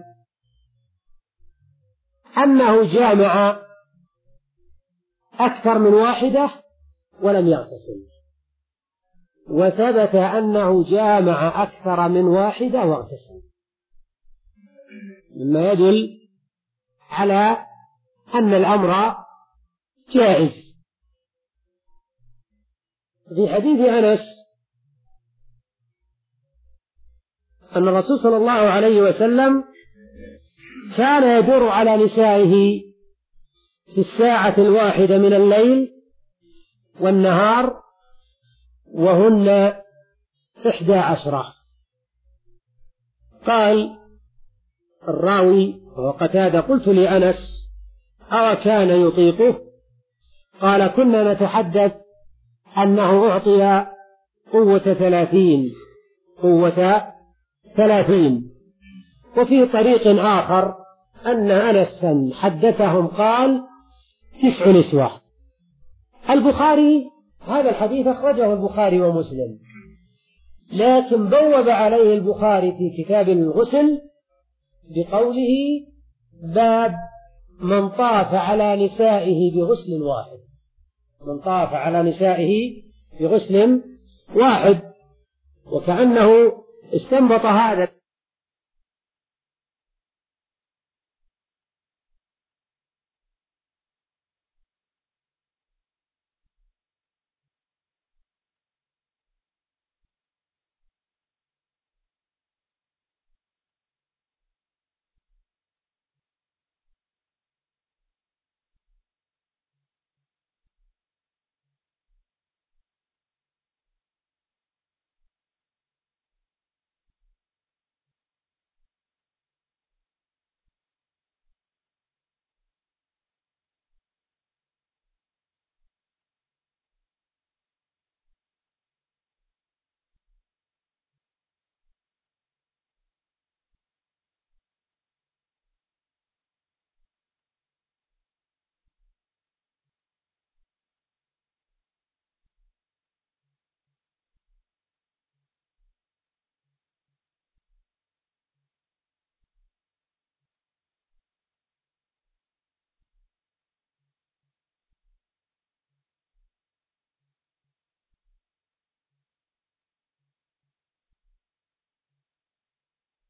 أنه جامع أكثر من واحدة ولم يغتسل، وثبت أنه جامع أكثر من واحدة واغتسل، مما يدل على أن الأمر جائز. في حديث أنس أن الرسول صلى الله عليه وسلم كان يدور على نسائه في الساعة الواحدة من الليل والنهار وهن إحدى عشرة. قال الراوي وهو قتادة: قلت لأنس: أو كان يطيقه؟ قال: كنا نتحدث أنه أعطي قوة ثلاثين قوة ثلاثين. وفي طريق آخر أن أنسا حدثهم قال: تسع نسوة. البخاري هذا الحديث أخرجه البخاري ومسلم، لكن بوب عليه البخاري في كتاب الغسل بقوله: باب من طاف على نسائه بغسل واحد من طاف على نسائه بغسل واحد وكأنه استنبط هذا